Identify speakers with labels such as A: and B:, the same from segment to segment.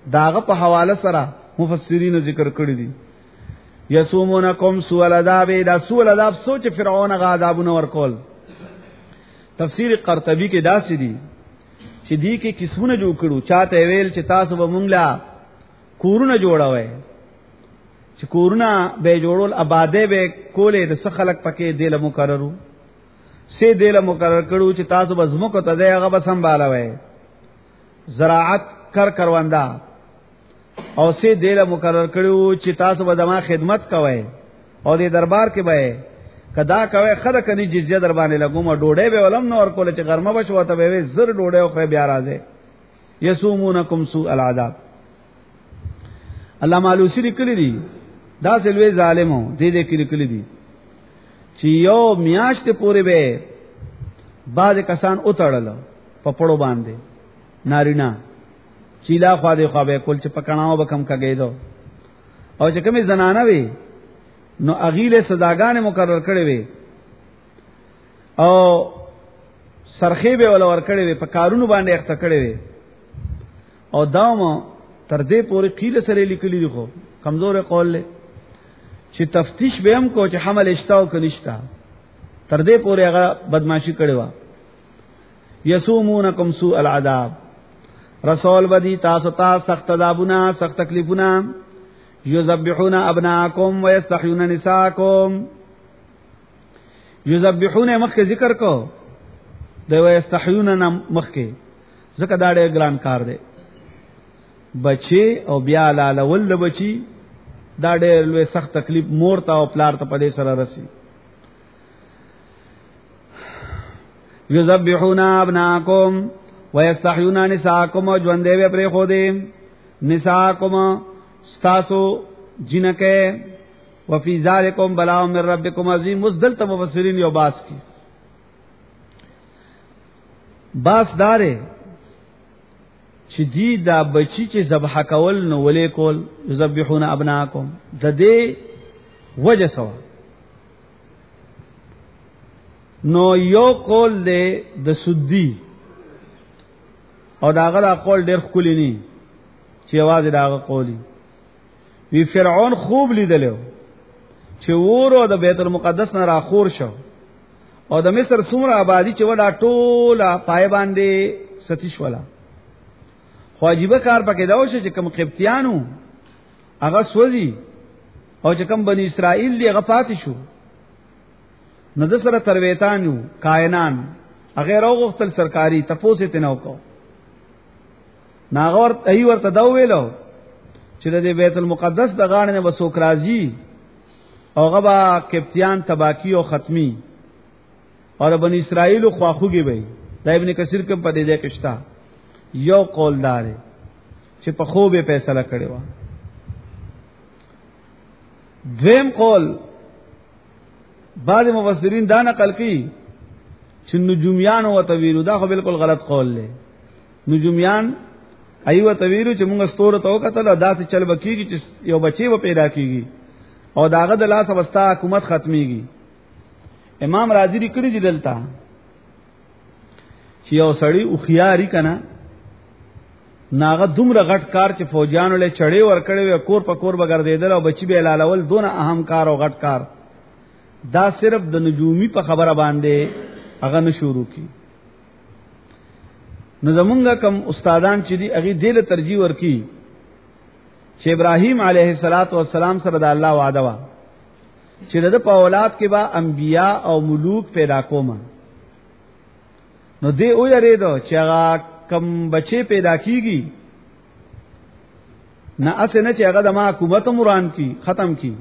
A: داغه په حواله سره مفسرین ذکر کړی دي. یسومونکم سوء العذاب، دا سوء العذاب سوچ فرعون غا عذابونه ورکول. تفسیر قرطبی کې داسې دي چې دی کې قسمونه جوړ کړو، چاته ویل چې تاسو به مونږ لا کورونه جوړوي، چې کورونه به جوړول آباده به کولې د خلک پکې دیله مقررو سه دیله مقرر کړو چې تاسو به زموږ ته دغه به سنبالوي، زراعت کروندا، او سه دیله مقرر کړو چې تاسو به دما خدمت کوئ او د دربار کې به کدا کوي خدای کني جزیه در باندې لګوم ډوډۍ به ولم نور کول چې غرمه بشو ته به زر ډوډۍ او خو بیا راځي. یسومونکم سوء العذاب. علامه علوسی لیکلی دي دا سلوي ظالمو دې کې لیکلی دي چې یو میاشت پورې به بعض کسان اوتړل په پړو باندې نارینا چیلا خوا دې خوا به کول چې پکړاو به کم کګېدو، او چې کومې زنانه وي نو اغیله صداګانې مقرر کړې وي او سرخې به ول ور کړې وي، په کارونو باندې اخته کړې وي، او داوم تر دې پورې قیل سره لیکلي دي خو کمزور قول له چې تفتیش به هم کو چې حمل اشتاو کنيشتا، تر دې پورې هغه بدمعشي کړې و. یسومونکم سوء العذاب، رسول بدی تاسو ته سخت عذابونه سخت تکلیفونه. یذبحون ابناءکم ويستحيون نساءکم، یذبحون مخکې ذکر کو د ويستحيون مخکې ځکه دا ډېر ګران کار دی، بچي او بیا لالول د بچي دا ډېر لوی سخت تکلیف مور ته او پلار ته په دې سره رسی. یذبحون ابناءکم ويستحيون نساءکم، او ژوند دی پرې خو دې نساءکم ستاسو جنکه وفي ذالکم بلاء من ربکم عظیم. مزدل ته مفسرین یو باس کی باس داره چې دی دا بچی چې ذبح کول نو ولې کول، یذبحون ابناءکم د دې وجه سوا نو یو قول دې د سدی او داغه قول ډېر خولي نه چې आवाज داغه قولی وی فرعون خوب لیدلو چې ورو د بیت المقدس نه راخور شو او د مصر څومره آبادی چې ودا ټوله پای باندې ستیش ولا. خو عجیب کار پکې دا و چې کوم قبطیانو هغه سوځي او چې کوم بنی اسرائیل دی هغه پاتې شو، نو د سره ترویتانو کائنان هغه راغختل سرکاري تپوسه تنو کو ناغور ای ورته دا ویلو چې د بیت المقدس د غاړې نه وسوک راځي او غبا کپتیان تباکی او ختمی اور بنی اسرائیل خواخوږي وي. دا ابن کثیر کوم په دې کې شتا یو قول دار چې په خوبه فیصله کړی و. دویم قول بعض مفسرین دا نقل کړي چې نجومیان او تویل دا خو بالکل غلط قول دی. نجومیان ایو تویرو چې موږ ستوره تو کتل داسې چل بکیږي چې یو بچي و پیدا کیږي او داغه د لاس واسطه حکومت ختميږي. امام رازی لیکلی دی دلته چې یو سړی او خياري کنا ناغه دومره غټ کار چې فوجانو له چړې ور کړې و کور په کور بغردیدل او بچي به لالول دونه اهم کار او غټ کار دا صرف د نجومي په خبره باندې هغه نشورو کی. نو زمونږه کم استادان چې دی هغه دله ترجیح ورکی چې ابراهیم علیه السلام سره د الله وعده وا چې د په اولاد کې با انبیا او ملوک پیدا کوم. نو دې او یریدو چې هغه کم بچي پیدا کیږي نه اسنه چې هغه د ما حکومت مران کی ختم کی.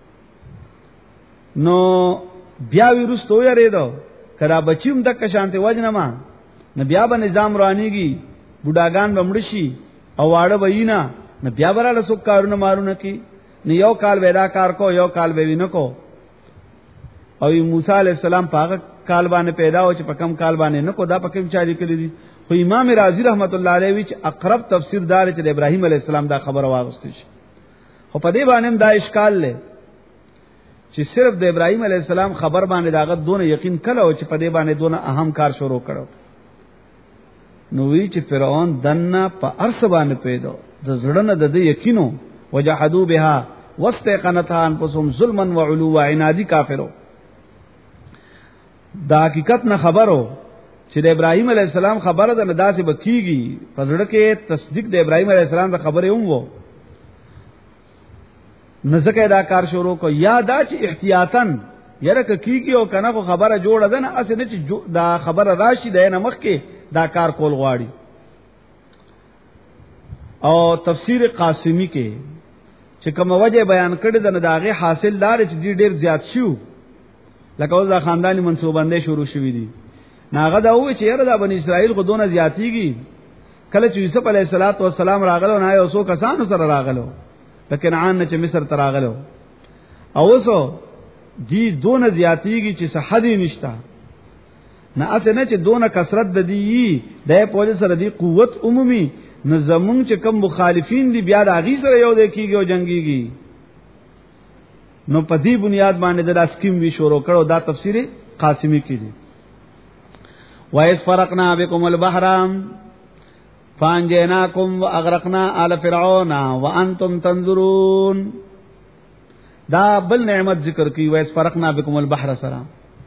A: نو بیا ویروستو یریدو کړه بچیم د کشانته وجنه ما نو بیا به نظام روانيږي، بوډاګان بمړشي او واړه وینا نو بیا براله سو کارونه مارونه کی. نو یو کال ودا کار کو یو کال به وینه کو. او موسی علی السلام په کال باندې پیدا او چې په کم کال باندې نه کو دا په کوم چاري کړی دي. خو امام رازی رحمت الله علیه وی چې اقرب تفسیر دار چې د ابراهیم علی السلام دا خبره واغستې شي. خو په دې باندې دا اشکال لې چې صرف د ابراهیم علی السلام خبر باندې داغه دونه یقین کله او چې په دې باندې دونه اهم کار شروع کړو. نو وی چې فرعون دنه په ارس باندې پیدا د زړه د یقینو وجحدوا بها واستيقنتها انفسهم ظلما وعلوا عنادي کافرو دا حقیقت نه خبرو چې د ابراهیم علی السلام خبره ده نه داسې بکیږي پزړه کې تصدیق د ابراهیم علی السلام د خبره هم وو نزدکه دا کار شروع کو یا دا چې احتیاطاً یره کیږي او کنه خو خبره جوړه ده نه اسنه چې دا خبره راشي د نه مخ کې دا کار کول غواړي. او تفسیر قاسمی کې چې کوم وجه بیان کړی د داغه حاصل دار چې ډیر زیات شو لکه اوس دا خاندانی منسوبندې شروع شوې دي ناغه دا وې چې یره د بنی اسرائیل خو دونه زیاتیږي کله چې یوسف علیه السلام راغلو نه یو څو کسانو سره راغلو لکه نعان چې مصر ته راغلو او وسو دی دونه زیاتیږي چې صحدي نشتا نه اسه نه چې دونه کثرت د دی د پولیس سره دی قوت عمومي نه زمون چې کم مخالفین دي بیا د اغي سره یو د کیږي او جنگيږي نو په دې بنیاد باندې د اسکیم وی شروع کړو دا تفسیر قاسمی کیږي وَإِذْ فَرَقْنَا بِكُمُ الْبَحْرَ فَأَنْجَيْنَاكُمْ وَأَغْرَقْنَا آلَ فِرْعَوْنَ وَأَنْتُمْ تَنْظُرُونَ دا بل نعمت ذکر کی وَإِذْ فَرَقْنَا بِكُمُ الْبَحْرَ سلام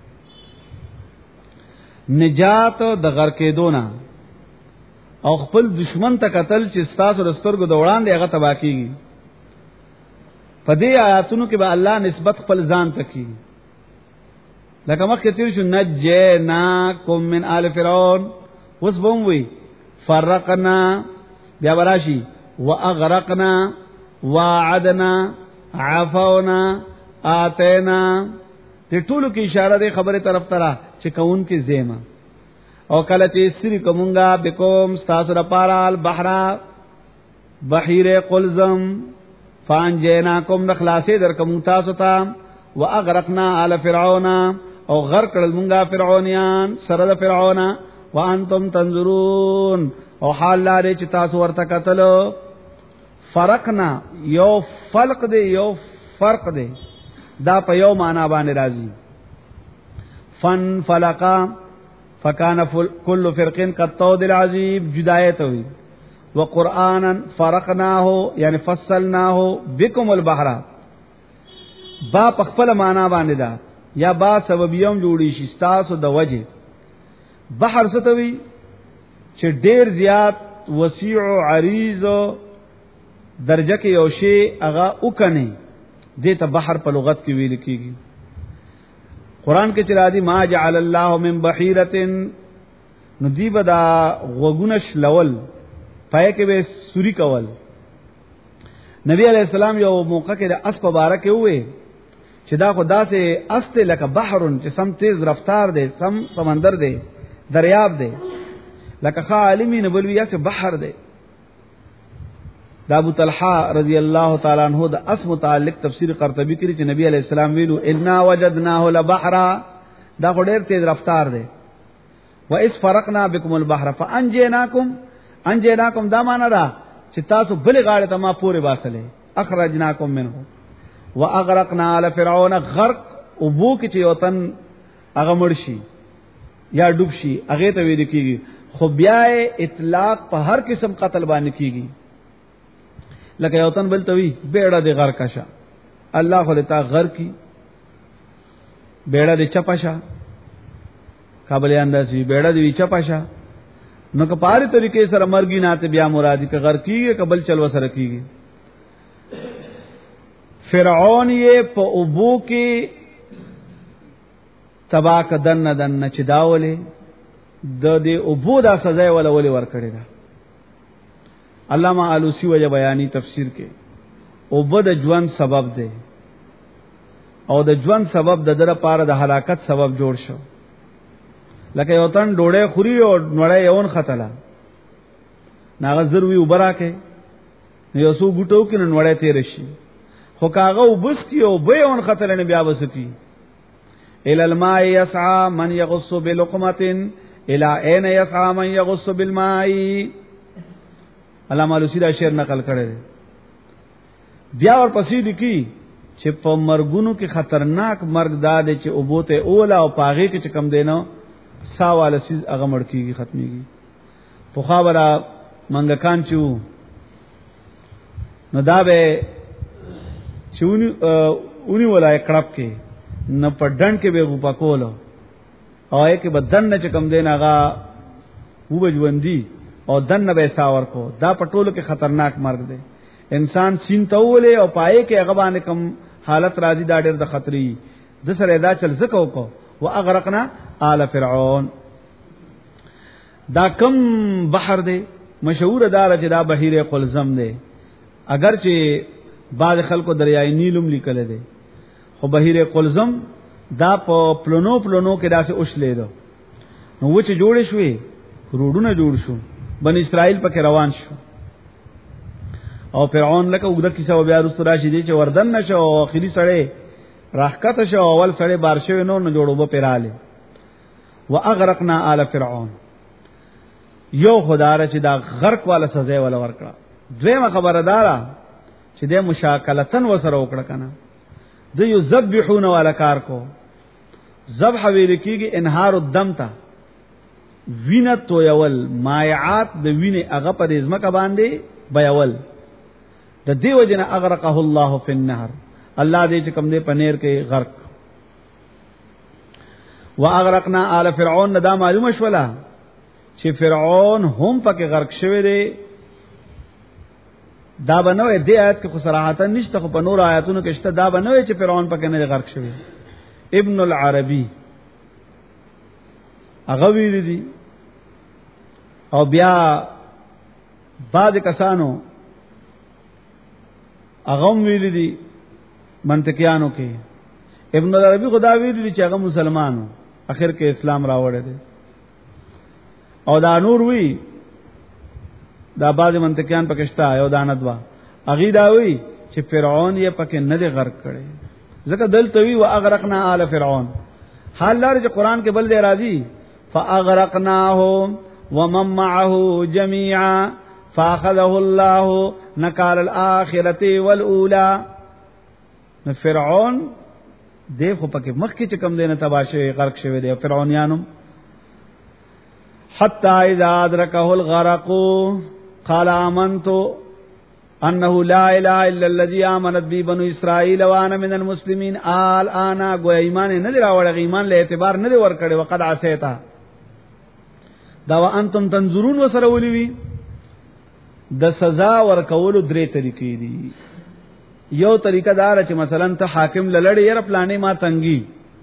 A: نجات د غرقېدونه او خپل دشمن ته قتل چې تاسو رستورګو دوړان دی هغه تبا کیږي په دې آیاتونو کې به الله نسبت خپل ځان ته کوي لکه مخکې تیر شو نجیناکم من آل فرعون اوس بوم وی فرقنا بیا براشي واغرقنا وعدنا عفونا آتینا ته ټولو کې اشاره ده خبره طرف ترا چې کون کې زیما او کله چې سری کومنګا بكم استاسر پارال بحر بحیر قلزم فانجیناکم نخلاصې در کوم تاسو ته واغرقنا آل فرعون او غرق کړل مونږه فرعونیان سره د فرعون وانتم تنظرون او حال لري چې تاسو ورته کتلو فرقنا یو فلق دی یو فرق دی دا په یو معنا باندې راځي فن فلقا فکان كل فرق كالطود العظیم جدایت وی وقرانا فرقناه یعنی فصلناه بكم البحر با په خپل معنا باندې دا یا با سببيوم جوړی شي تاسو د وجه بحر ستوي چې ډیر زیات وسیع او عریض درجه کې یو شی هغه وکني دې ته بحر په لغت کې ویل کیږي قران کې چې راځي ما جعل الله من بحيره ندیب دا غوګونش لول پای کې به سوري کول نبی علیہ السلام یو موقع کې د اس مبارک وې چې دا خدا سے استه لکه بحرن چې سم تیز رفتار دی سم سمندر دی دریاب دی لکه خالمی نبلوی سے بحر دی دا ابو طلحہ رضی اللہ تعالی عنہ د اس متعلق تفسیر قرطبی کړي چې نبی علیہ السلام ویلو انا وجدناه لبحرا دا ډېر تیز رفتار دی و اس فرقنا بكم البحر فانجیناکم دا معنا دا چې تاسو بل غاړه ته ما پورې باسلې اخرجناکم منه واغرقنا على فرعون غرق او بو کې چې وطن هغه مرشي یا ډوب شي هغه ته ویل کیږي خو بیا اطلاق په هر قسم قتل باندې کیږي لکه یو تن بل توي بیڑا دی غر کشا الله خو دې تا غر کی بیڑا دی چپاشا قابل اندازي بیڑا دی چپاشا نو که پاره طریقې سره مرګی ناته بیا مرادی که غر کیږي قبل چلو سره کیږي فرعون یې په ابو کې تبا کدن دن چې داولې د دې ابو دا سزا ولا ولي ور کړی دا علامہ علوسی وجه بیانی تفسیر کې ابو د ژوند سبب دی او د ژوند سبب د در پاره د هلاکت سبب جوړ شو لکه یو تن ډوړې خوري او نړۍ یون خطلا ناغه ضروري وبراکه یو سو ګټو کې نړۍ تیر شي خو کاغه وبس کی او به اون خطر نه بیا وسکی ال الماء يسعى من يغص بلقمه الى اين يسعى من يغص بالماء علامہ لوسی دا شعر نقل کړی بیا ور پسې دکی چې په مرګونو کې خطرناک مرګ داده چې اوبوته اوله او پاغه کې کم دینو ساواله سیز هغه مړ کیږي ختميږي په خبره منګکان چې نو دا به چونی اونی ولای کړپ کې نه پډن کې به پکولو او یک بدن نه چکم دین هغه و بجوندی او دن نه به ساور کو دا پټولو کې خطرناک مرګ دی انسان سین تولې او پائے کې هغه باندې کم حالت راځي دا ډېر د خطرې د سره دا چل زکو کو واغرقنا آل فرعون دا کم بحر دی مشهور دار چې دا بحیره قلزم دی اگر چې بعض خلکو دریای نیلم لیکل دی خو بحیره قلزم دا په پلونو کې داسې اوښلې دو نو و چې جوړې شوې روډونه جوړ شو بن اسرائیل پکې روان شو او فرعون لکه وګړه کیسه بیا رسول راشي دی چې وردن نشو او اخري سړی راحکته شو اول سړی بارشه نو جوړو به پیراله واغرقنا آل فرعون یو خدای چې دا غرق والا سزا ولا ورکړه دویمه خبردارا چې د مشاکلتن وسره وکړه کنه د یو ذبحون والا کار کو ذبح ویل کیږي انهار الدم تا وینه تو یول مایعات د وینه هغه په ځمکه باندې بیاول د دیو جن اغرقه الله فی النهر الله دې چې کوم دې پنیر کې غرق واغرقنا آل فرعون دا معلومه شولا چې فرعون هم پکې غرق شوی دی دا بنوې دې آیت کې صراحتا نشته خو په نور آیاتونو کې شته دا بنوې چې فرعون پکې نه غرق شوی ابن العربی هغه ویل دي او بیا بعد کسانو هغه ویل دي منطقيانو کې ابن العربی خدا ویل دي چې هغه مسلمانو اخر کې اسلام راوړی دی او دا نور وی دا بعد منطقيان پکشتا یو داندوا اغي دا وی چې فرعون یې پکې نه دی غرق کړي ځکه دلته وی واغرقنا آل فرعون حال لري چې قران کې بل دی راځي فاغرقناهم ومن معه جميعا فاخذه الله نكال الاخره والاولى فرعون دیکھو پکې مخکې چې کم دینه تباشه غرق شوی دی فرعونانو حتى اذا ادركه الغرق قال آمنت انه لا اله الا الذي آمنت به بنو اسرائيل وانا من المسلمين الان گو ایمان نه دی راوړی ایمان له اعتبار نه دی ور کړی وقد عصيتا دا وانتم تنظرون وسره ولي وی د سزا ور کولو درې طریقې دي یو طریقه دار چې مثلا ته حاکم لړې یې پلانې ما تنګي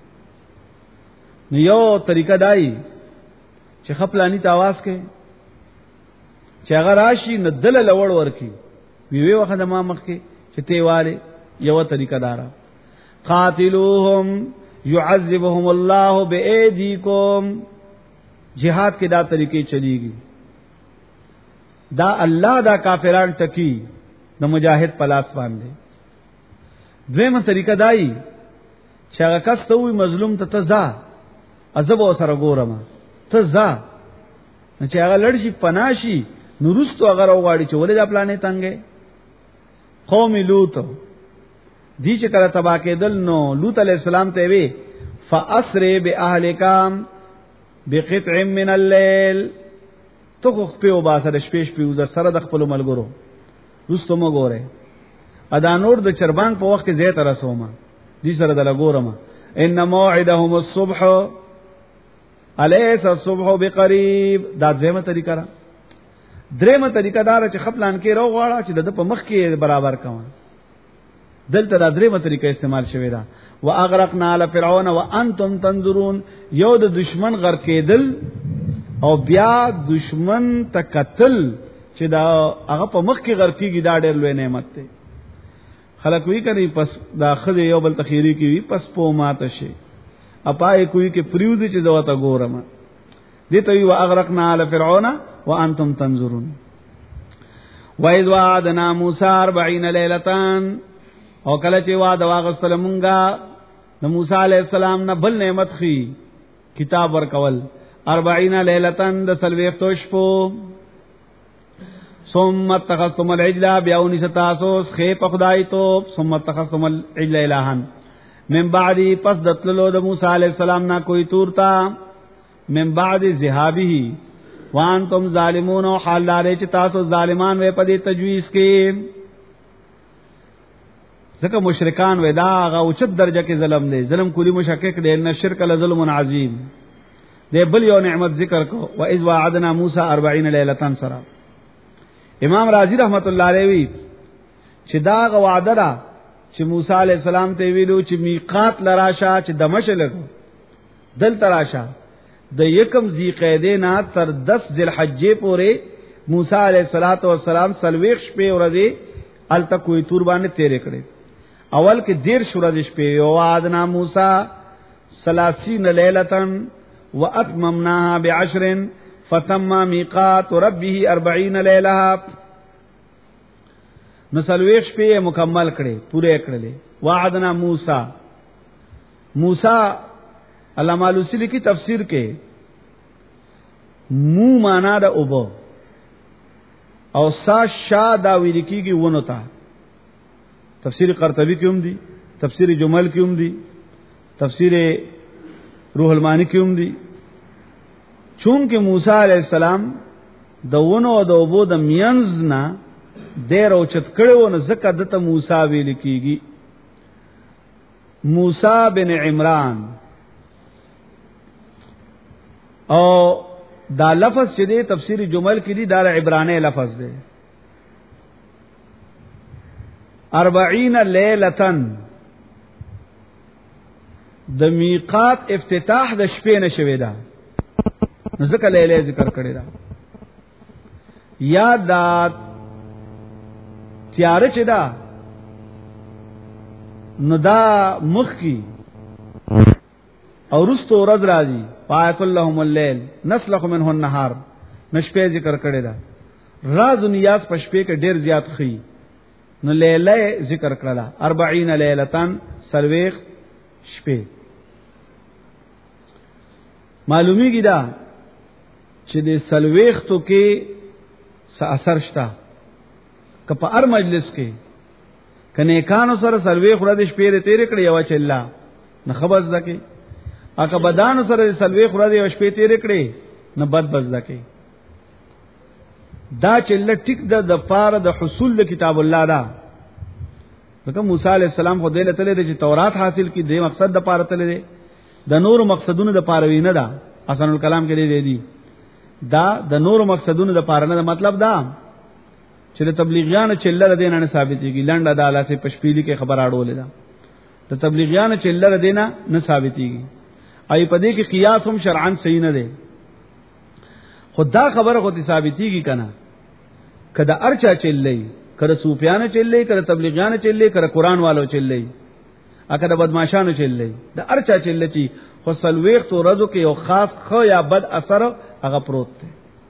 A: یو طریقه دای چې خپلانی ته आवाज کوي چې هغه راشي نه دل لوړ ورکی وی وخت د ما مخ کې چې تیواله یو طریقه دار قاتلوهم يعذبهم الله بأيديكم جهاد کې دا طریقې چلیږي دا الله دا کافران ټکی د مجاهد پلاس باندې دویمه طریقه دای چې هغه کس ته وي مظلوم ته تزا عذاب سره ګورم تزا چې هغه لړشي پناشي نورستو هغه راوغاړي چې ولې دا پلانې تنګې قوم لوط دي چې کله تبا کېدل نو لوط علی السلام ته وی فاسر باهلکام بقطع من الليل تو خو په وباسه د شپې وزر سره د خپل ملګرو رستم وګوره ادا نور د چربان په وخت کې زیات رسومه دي سره د لګورم ان موعدهم الصبح الیس الصبح بقریب دا دیمه طریقه را دریمه طریقه دار چې خپلان کې رو غواړه چې د په مخ کې برابر کما دلته دا دریمه طریقه استعمال شوی دا واغرقنا على فرعون وانتم تنظرون یو د دشمن غرق کېدل او بیا دشمن ته قتل چې دا هغه په مخ کې غرق کیږي دا ډېر لوی نعمت دی خلک وی کوي پس دا خدای یو بل تخیری کی وی پس پو ماته شي اپای کوي کې پریوزي چې زوته ګورم دې ته وی واغرقنا على فرعون وانتم تنظرون واذ وعدنا موسی 40 ليله او کله چې وعده واغستل مونږه د موسی عليه السلام نه بل نعمت خي کتاب ورکول 40 ليله د سلويختو شپو ثم اتخذتم العجل بیاونی ستاسوس خیپ خدای توب ثم اتخذتم العجل الہن من بعد پس دتلو د موسی علیہ السلام نا کوئی تورتا من بعد ذهابه وانتم ظالمون حال دار چې تاسو ظالمان وې په دې تجویز کې ځکه مشرکان ودا هغه اوچت درجه کې ظلم دی، ظلم کلی مشکک دی، ان الشرک لظلم عظیم دی. بل یو نعمت ذکر کو و اذ وعدنا موسی 40 لیلۃ سرا. امام رازی رحمت الله علیه وی چې دا غ وعده ده چې موسی علیہ السلام ته ویلو چې میقات لراشه چې دمشق لګو دل تراشه د یکم ذی قعده نه تر 10 ذل حجې پورې موسی علیہ السلام سلويخ شپې ورځې الته کوئی تور باندې تیرې کړې. اول کې 10 ورځې شپې او وعدنا موسی 30 لیلۃ واتممناها ب10 فتم میقات ربه 40 لیلہ. نو سلويخ شپې مکمل کړې پوره کړلې. وعدنا موسی علامہ الوسیلی کی تفسیر کې مو معنا د اوبو او سا شا دا ویل کیږي ونه تا. تفسیر قرطبی کې هم دي، تفسیر جمل کې هم دي، تفسیر روح المانی کې هم دي. چون کې موسی علیہ السلام د ونه او د اوبو د مینز نه ډېر اوچت کړو نو زکه دته موسی ویل کیږي. موسی بن عمران او دا لفظ چې دی تفسیر جمل کې دی دا عبرانی لفظ دی. 40 لیلۃ د میقات افتتاح د شپې نه شوی دا نو ځکه لیلې ذکر کړی دا. یا دا تیار چې دا نو دا مخ کی او رستو ورځ راځي پایت اللهم الليل نسلخ منه النهار نشپې ذکر کړی دا. راز نیاز پشپې کې ډیر زیات خي نو لیلې ذکر کړلا 40 لیلتان سلويخ شپې. معلومیږي دا چې د سلويخ تو کې څه اثر شته که په هر مجلس کې کنه کانو سره سلويخ ورځ شپې تیرې کړې او چې الله نه خبر ځکه اګه بدان سره سلويخ ورځ شپې تیرې کړې نه بد ځکه دا چې لټیک د پاره د حصول د کتاب الله دا. ځکه موسی علی السلام خو دې لته لري چې تورات حاصل کی دې مقصد د پاره تل دي د نور مقصدونو د پاره وینه دا. حسن الکلام کې دې دا د نور مقصدونو د پاره نه مطلب دا چې د تبلیغیان چلل دینه نه ثابتېږي. لنډه عدالت په پشپیلی کې خبر اړولې ده د تبلیغیان چلل دینه نه ثابتېږي. ای په دې کې قیاس هم شرعاً صحیح نه دی. خدا خبره خو ثابتېږي کنه کدا ارچا چللې کړه صوفیانه چللې کړه تبلیغیان چللې کړه قران والو چللې اګه د بدمعشانو چللې د ارچا چللې چې خو سلويخ تو رزو کې یو خاص خو یا بد اثر هغه پروت دی.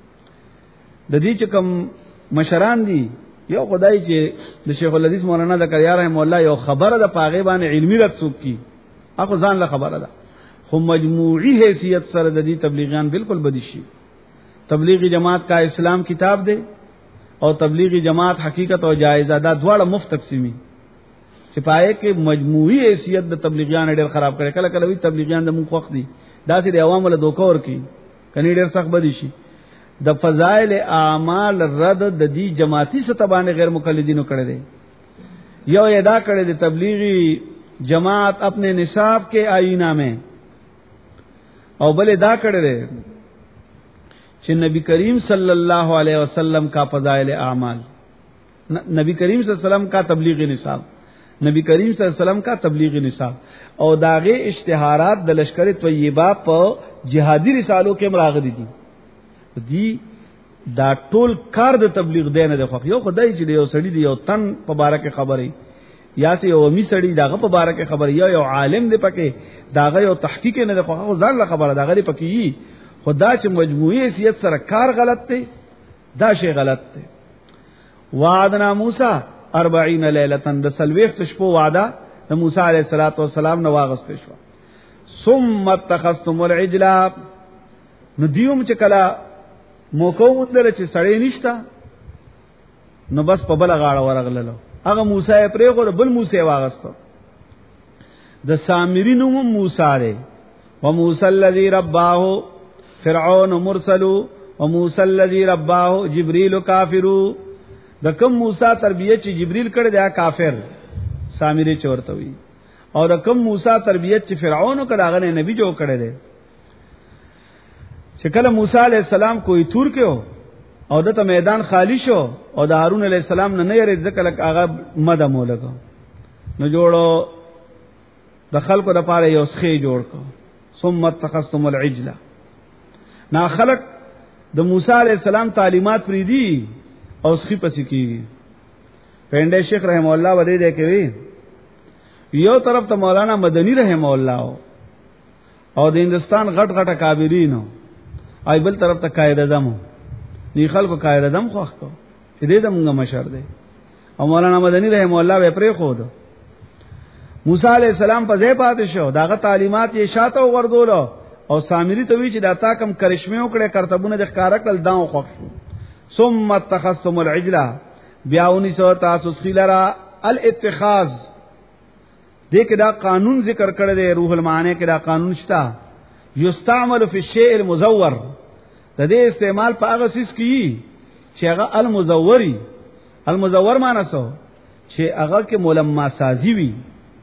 A: د دې چې کوم مشران دي یو خدای چې د شیخ الحدیث مولانا زکریا رحم الله یو خبره د پاغه باندې علمی رد څوک کی اخو ځان له خبره ده خو مجموعی حیثیت سره د دې تبلیغیان بالکل بدی شي. تبلیغی جماعت کا اسلام کتاب دے اور تبلیغی جماعت حقیقت اور جائزہ دا دواړه مفت تقسیمی چې پائے کې مجموعی حیثیت د تبلیغیان ډېر خراب کړي. کله کله وی تبلیغیان د مخ وخت دي دا چې د عوامو له دوکه ور کی کني ډېر سخت بدی شي. د فضائل اعمال رد د دې جماعتي ستبانه غیر مقلدینو کړي دي. یو ادا کړي د تبلیغی جماعت اپنے نصاب کے آئینہ میں او بل ادا کړي دي چې نبی کریم صلی اللہ علیہ وسلم کا فضائل اعمال نبی کریم صلی اللہ علیہ وسلم کا تبلیغ نصاب نبی کریم صلی اللہ علیہ وسلم کا تبلیغ نصاب او داغه اشتہارات د لشکر طیبہ په جهادي رسالو کې مراغلي دي. دی دا ټول کار د تبلیغ دی نه د خو یو خدای چې یو سړی دی یو تن په باره کې خبري یا سه یو می سړی داغه په باره کې خبري یا یو عالم دی پکې داغه یو تحقیق نه د خو ځان له خبره داغه دی پکې خدا چې مجموعی حیثیت سره کار غلط دی دا شی غلط دی. وعدنا موسی 40 لیلۃ د سلويخ شپو وعده د موسی علیه السلام نو واغست شو. ثم اتخذتم العجل نو دیوم چې کلا موکو مندل چې سړی نشتا نو بس په بل غاړه ورغللو هغه موسی پرې غو بل موسی واغستو. د سامرینو موسی دی و موسی الذی رباه فرعون مرسل و موسی الذی رباه جبريل کافر. د کوم موسی تربیه چې جبريل کړی دا کافر سامری چورته وی او د کم موسی تربیت چې فرعون کړه هغه نبی جو کړي دي چې کله موسی علی السلام کوی تور کېو او دته میدان خالی شو او د هارون علی السلام نه یې ځکه لک هغه مده مولګو نو جوړو د خلکو د پاره یو سخی جوړ کو ثم اتخذتم العجل نا خلق د موسی علی السلام تعلیمات پری دي او سخی پسې کیږي پنده شیخ رحم الله ودی دې کوي یو طرف ته مولانا مدنی رحم الله او د هندستان غټ غټ کابرینو ای بل طرف ته قائد اعظم دی خلکو قائد اعظم خوښ کو چې دې زموږ مشر دی او مولانا مدنی رحم الله به پرې خو دو موسی علی السلام په ځای پاتې شو داغه تعلیمات یې شاته وردول او سامری ته وی چې دا تا کم کرشمه وکړه کرتبونه د ښکارا کل داو خوښ ثم اتخذتم العجل بیاونی سو تاسو خیلرا الاتخاذ دې کې دا قانون ذکر کړی دی روح المعانی کې دا قانون شته یستعمل فی الشیء المزور د دې استعمال په هغه سیس کې چې هغه المزور معنی څه چې هغه کې ملما سازی وي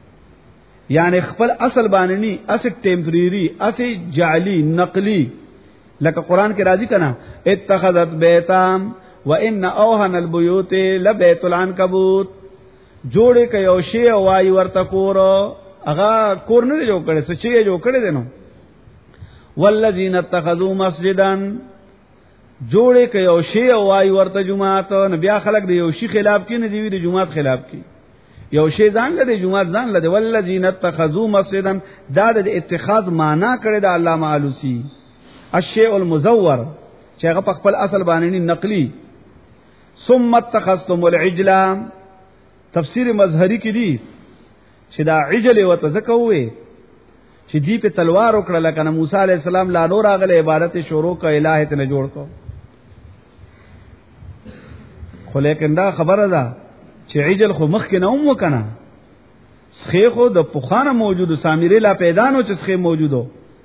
A: یعنی خپل اصل باندې اصل ټیمپریری اصل جعلی نقلی لکه قران کې راځي کنه اتخذت بیتام وان اوهن البیوت لبیت العنکبوت جوړې کې یو شی وای ورته کور هغه کور نه جوړ کړي څه شی جوړ کړي دینو والذین اتخذوا مسجدا جوړې کې یو شی وای ورته جمعات نه بیا خلک دی یو شی خلاف کې نه دی وی د جمعات خلاف کې یو شی ځان له جمعات ځان له والذین اتخذوا مسجدا دا د اتخاذ معنا کړي د علامه علوسی الشیء المزور چې هغه په خپل اصل باندې نقلی ثم اتخذتم العجل تفسیر مظهری کې دی چې دا عجل او تزکوي چې دی په تلوار وکړه لکه موسی علی السلام لا نور اغله عبادت شروع کا الہ ته جوړ کو خو لیکن دا خبره ده چې عجل خو مخ کې نه هم وکنه سخه د پوخانه موجود سامری لا پیدا نو چې سخه موجودو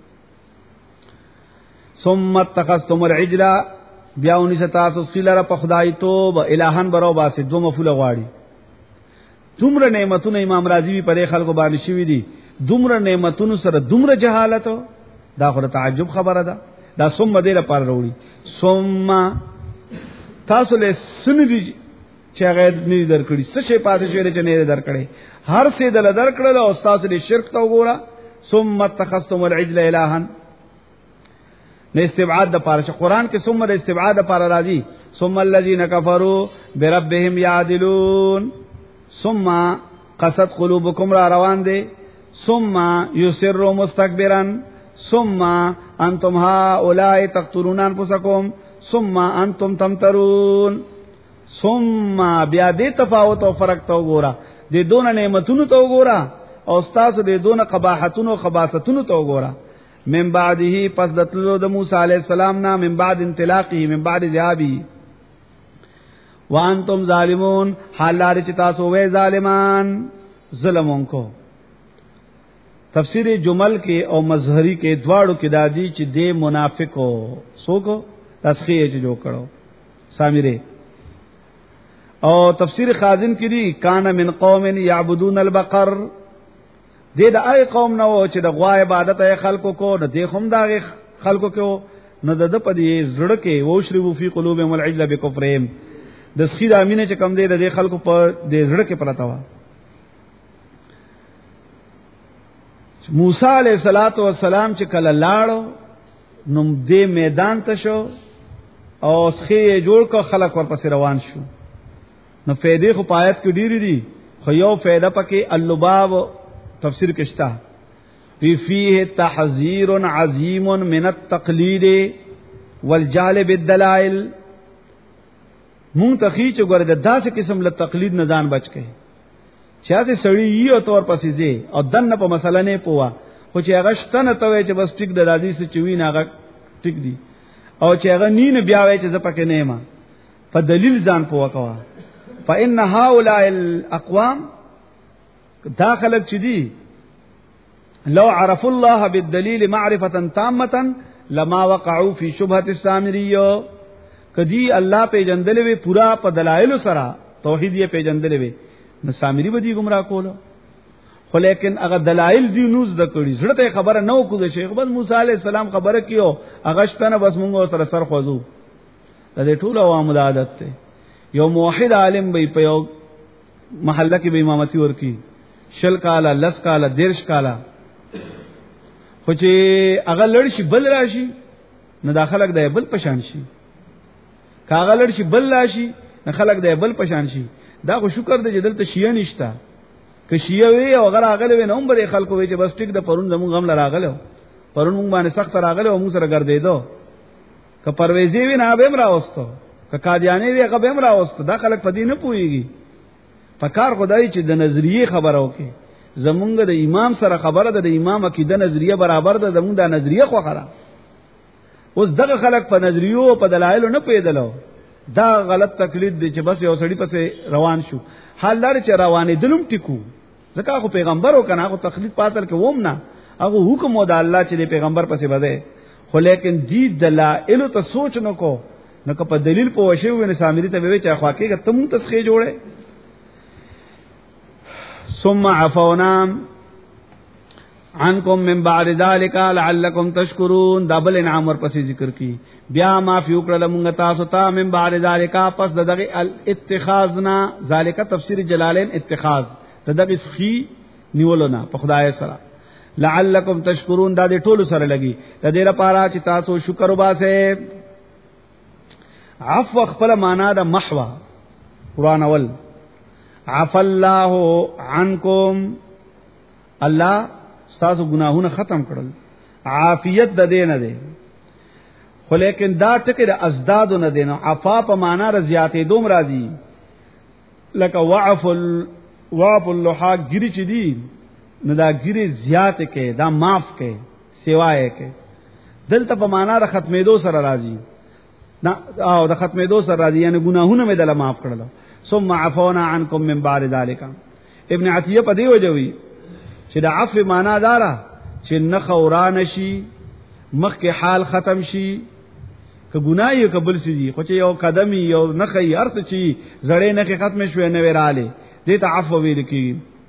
A: ثم اتخذتم العجل بیاونی ستاسو سیلره په خدای توب الہان برو باسه دو مفعول غواړي دومره نعمتونه امام رازی په خلکو باندې شوی دي دومره نعمتونو سره دومره جهالت دا خو تعجب خبره ده دا ثم دې لپاره وروړي ثم تاسو له سندي چې هغه نه درکړي څه شي پاتې شوی چې نه درکړي هر څه دل درکړل او تاسو دې شرک ته وګوره ثم اتخذتم العجل الها نه استبعاد د پاره قرآن کې ثم د استبعاد د پاره راځي ثم الذين كفروا بربهم يعدلون ثم قصد قلوبكم را روان دي ثم يسر مستكبرا ثم انتم هؤلاء تقتلون انفسكم ثم انتم تمترون ثم بیا دې تفاوت او فرق تو ګورا دې دون نعمتونو تو ګورا او استاد دې دون قباحتونو خباثتونو تو ګورا من بعده پس دتلو د موسی علی السلام نا من بعد انطلاقه من بعد ذهابه وانتم ظالمون حالار چې تاسو وې ظالمان ظلمون کو تفسیر جمل کې او مظهری کې دواړو کې دادی چې دې منافقو سوکو تسخیه چې جو کړو سامره او تفسیر خازن کې دی کان من قوم یعبدون البقر دې د اي قوم نو چې د غوا عبادت یې خلکو کو نه دې هم دا خلکو کو نه د په دې زړه کې وشربو فی قلوبهم العجل بکفرهم د سخی د امینه چې کم دې د خلکو په دې زړه کې پراته و موسی علیہ الصلوۃ والسلام چې کله لاړو نو دې میدان ته شو او سخی جوړ کو خلک ورپسې روان شو نو فائدې خو پایت کې ډېری دي خو یو فائدہ پکې اللباب تفسیر کشتا فيه تحذير عظيم من التقليد والجهل بالدلائل مون تخیچ ګره د داسې قسم له تقلید نه ځان بچ کړي چې هغه سړی یو تور پسې زی او دنه په مسله نه پوها خو چې هغه شتنه توې چې بس ټیک د راځي څه چوي نه هغه ټیک دی او چې هغه نین بیا وای چې زپکه نه ما په دلیل ځان پوها کوا فإن هؤلاء الأقوام داخلك چدي لو عرفوا الله بالدليل معرفة تامة لما وقعوا في شبهة السامرية کدی الله په جندلې وی پورا په دلایل سره توحید یې په جندلې وی نو سامری به دی گمراه کولو. خو لیکن هغه دلایل دی نوز د کړي زړه ته خبره نو کو د شیخ بس موسی علی السلام خبره کیو هغه شتنه بس مونږ سره سر خوځو. د دې ټول عوام د عادت ته یو موحد عالم به په یو محله کې به امامتي ورکی 10 کاله 10 کاله 10 کاله خو چې هغه لړ شي بل راشي نه داخلك د بل پشان شي کاغه لړ شي بل راشي نه خلک د بل پشان شي. دا خو شکر د جدل ته شیعه نشتا که شیعه وي او غره اغله وي نو هم به خلکو وي چې بس ټیک د پرون زمون غم لراغله پرون مونږ باندې سخت راغله او موږ سره ګرځیدو که پرويزي وي نه به امرا واستو که قادیانی وي هغه به امرا واستو. دا خلک په دې نه پويږي. فکر خدای چې د نظریه خبره وکي زمونږ د امام سره خبره ده د امام عقیده نظریه برابر ده زمونږ د نظریه خو خره. اوس دغه خلک په نظریو په دلایل نه پیدلو. دا غلط تقلید دی چې بس یو سړی پسې روان شو. حال لري چې روانې دلم ټیکو ځکه خو پیغمبر وکنه هغه تقلید پاتل کې ووم نه هغه حکم و د الله چې د پیغمبر پسې بده. خو لیکن دی دلایل ته سوچ نه کو نو که په دلیل په وشه و نه سامری ته وی چې خواکېګه تم تسخې جوړه. ثم عفونا عنکم من بعد ذلك لعلکم تشکرون. دبل انعام ور پسې ذکر کی بیا معافی وکړه مونږ تاسو ته من بعد ذلك پس دغه الاتخاذنا ذالک تفسیر جلالین اتخاذ دغه سخی نیولونه په خدای سره لعلکم تشکرون دا دې ټول سره لګي د دې لپاره چې تاسو شکر وباسه. عفو خپل معنا د محوا قران اول عف الله عنکم الله تاسو گناهونه ختم کړل عافیت د دې نه ده. خو لیکن دا ټکي د ازداد نه دي نو عفا په معنا ر زیاتې دوم راځي لکه وعف اللحا ګری چې دي نو دا ګری زیات کې دا معاف کې سوای کې دلته په معنا ر ختمېدو سره راځي نه او د ختمېدو سره راځي یعنی ګناهونه مې دله معاف کړل. ثم عفونا عنکم من بعد ذلك. ابن عتیہ په دی وجوي چې د عفو معنا دارا چې نه خوران شي مخکې حال ختم شي که ګناي قبول سي خو چې یو قدم یو نه خي ارته چی زړې نه کې ختم شوه نه وراله دې ته عفو ویل کی.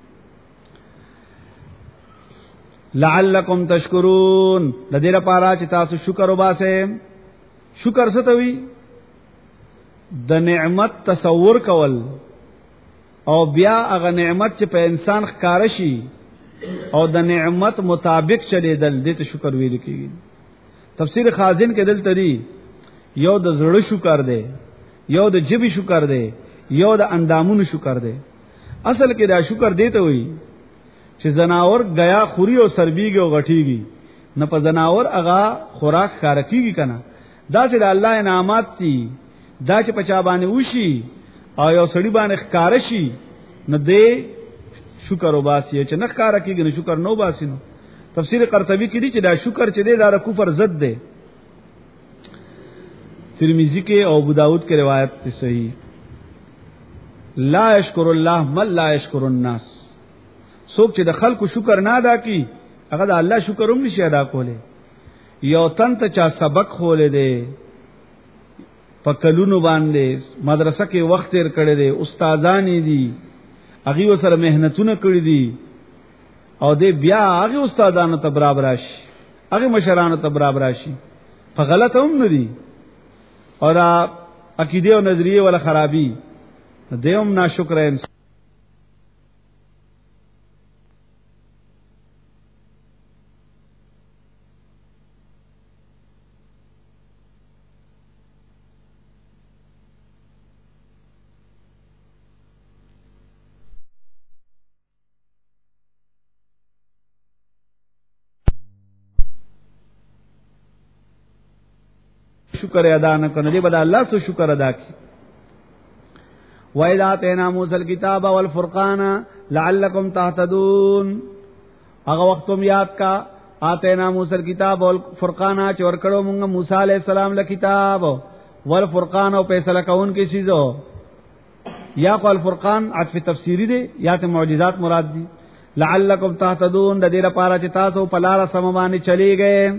A: لعلکم تشکرون د دې لپاره چې تاسو شکر وباسئ. شکر څه ته وی د نعمت تصور کول او بیا هغه نعمت چې په انسان ښکار شي او د نعمت مطابق چلیدل دې ته شکر ویل کیږي. تفسیر خازن کې دلته دی یو د زړه شکر دی یو د جبی شکر دی یو د اندامونو شکر دی. اصل کې دا شکر دی ته وي چې زناور غیا خوري او سربيږي او غټيږي نه په زناور هغه خوراک خارکیږي کنه. دا چې د الله انعامات دي دا چې پچا باندې وشي او یو سړی باندې ښکار شي نه دې شکر وباسي چې نه ښکار کیږي نه شکر نو باسي. نو تفسیر قرطبی کې دي چې دا شکر چې دی دا کفر ضد دی. ترمذی کې او ابو داود کې روایت ده صحیح لا یشکر الله من لا یشکر الناس. څوک چې د خلکو شکر نه ادا کی هغه د الله شکر هم نشي ادا کوله. یو تن ته چا سبق خولې دی په کلونو باندې مدرسه کې وخت تیر کړی دی استادان دي هغه وسره مهنتونه کړی دي او دې بیا هغه استادانو ته برابر راشي هغه مشرانو ته برابر راشي په غلط هم نه دي او عقیده او نظریه ولا خرابي دیوم ناشکر انسان. شکر ادا نه کنه دی بل الله سو شکر ادا کی. وَإِذَا آتَيْنَا مُوسَى الْكِتَابَ وَالْفُرْقَانَ لَعَلَّكُمْ تَهْتَدُونَ. هغه وختم یاد کا آتینا موسی الکتاب والفرقان چې ورکړو موږ موسی علیہ السلام له کتاب والفرقان او فیصله کون کی چیزو یا قال الفرقان عطف تفسیری دی یا ته معجزات مراد دي. لعلکم تهتدون د دې لپاره چې تاسو په لار سم باندې چلی گئے.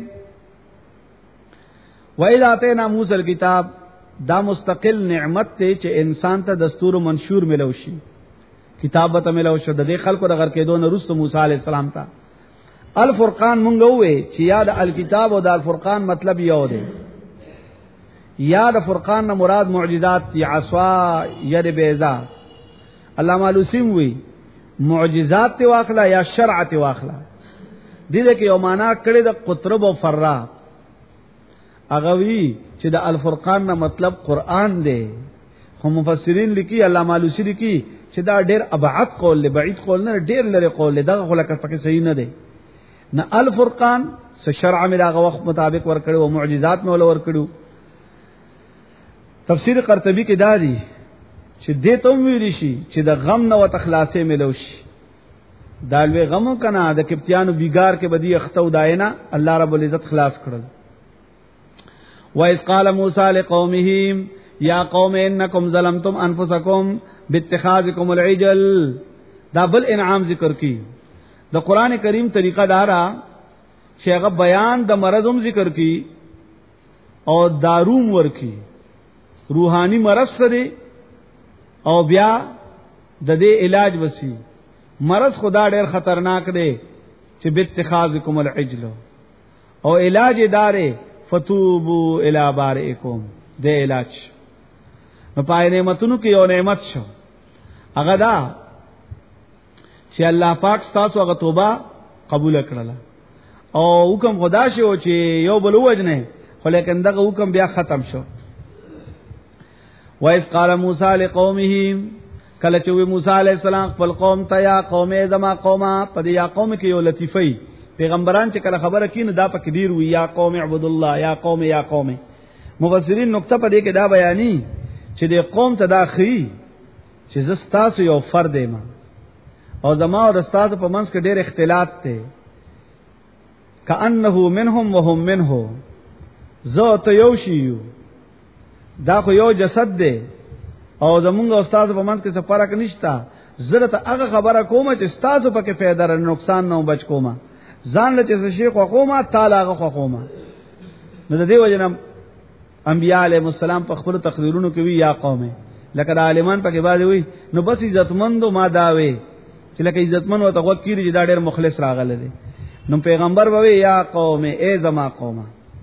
A: وَإِذَا آتَيْنَا مُوسَى الْكِتَابَ دا مستقل نعمت ته چې انسان ته دستور منشور ملو شي کتابت ملو شو د خلکو د غر کېدو نه رسول موسی علی السلام ته الفرقان مونږ وې چې یاد الکتاب او د الفرقان مطلب یو دی. یاد فرقان نه مراد معجزات تی عصا ید بیضا. علامہ لوسیم وی معجزات تی واخلا یا شرع تی واخلا. دې کې یو معنا کړي د قطرب او فرا. هغه وی چې د الفرقان نه مطلب قران دی. خو مفسرین لیکي علامہ لوسی لیکي چې دا ډېر ابعد قول دی، بعید قول نه، ډېر لري قول دی. دا خلک پکې صحیح نه دی. نه الفرقان س شرع مې هغه وخت مطابق ور کړو او معجزات مې ول ور کړو. تفسیر قرطبی کې دا دی چې دې ته ویل شي چې د غم نه وتخلاصې ملو شي. دا لوی غمو کنا د کپتیانو بیګار کې بدی اختو داینا الله رب العزت خلاص کړل. وَإِذْ قَالَ مُوسَى لِقَوْمِهِ يَا قَوْمِ إِنَّكُمْ ظَلَمْتُمْ أَنفُسَكُمْ بِاتِّخَاذِكُمُ الْعِجْلَ. دا بل انعام ذکر کی. د قران کریم طریقہ دارا چې هغه بیان د مرضم ذکر کی او داروم ور کی. روحانی مرض سره او بیا د دې علاج وسی. مرض خدا ډېر خطرناک دی چې باتخاذکم العجل او علاج دارې فتوبوا الی بارئکم. د علاج نو پای نعمتونو کې یو نعمت شو هغه دا چې الله پاک تاسو هغه توبه قبول کړله او حکم خدا شو چې یو بل وجنه خو لیکن دغه حکم بیا ختم شو. وَإِذْ قَالَ مُوسَى لِقَوْمِهِ کله چې موسی علیہ السلام خپل قوم ته یا قوم زما قومه په دې یا قوم کې یو لطیفی پیغمبران چې کله خبره کین دا پکې ډیر وی یا قوم اعبد الله یا قوم یا قوم. مفسرین نقطه په دې کې دا بیانې چې دې قوم ته دا خي چې زستاسو یو فرد یم او زما او استاد په منځ کې ډېر اختلاط ته کأنه منهم وهم منه. زه ته یو شیو دا خو یو جسد دی او زمونږ استاد په منځ کې څه فرق نشتا. زه ته هغه خبره کوم چې استاد په کې فایده نه نقصان نه بچ کوم. ځان له چې شیخ وقومه تعالی هغه وقومه. نو د دې وجنه انبیاء علیهم السلام په خپل تقریرونو کې وی یا قوم لکه د عالمان په کې باندې وی نو بس عزتمندو ما داوي چې لکه عزتمن او تقوا کیږي چې دا ډېر مخلص راغله دي. نو پیغمبر وی یا قوم ای زما قومه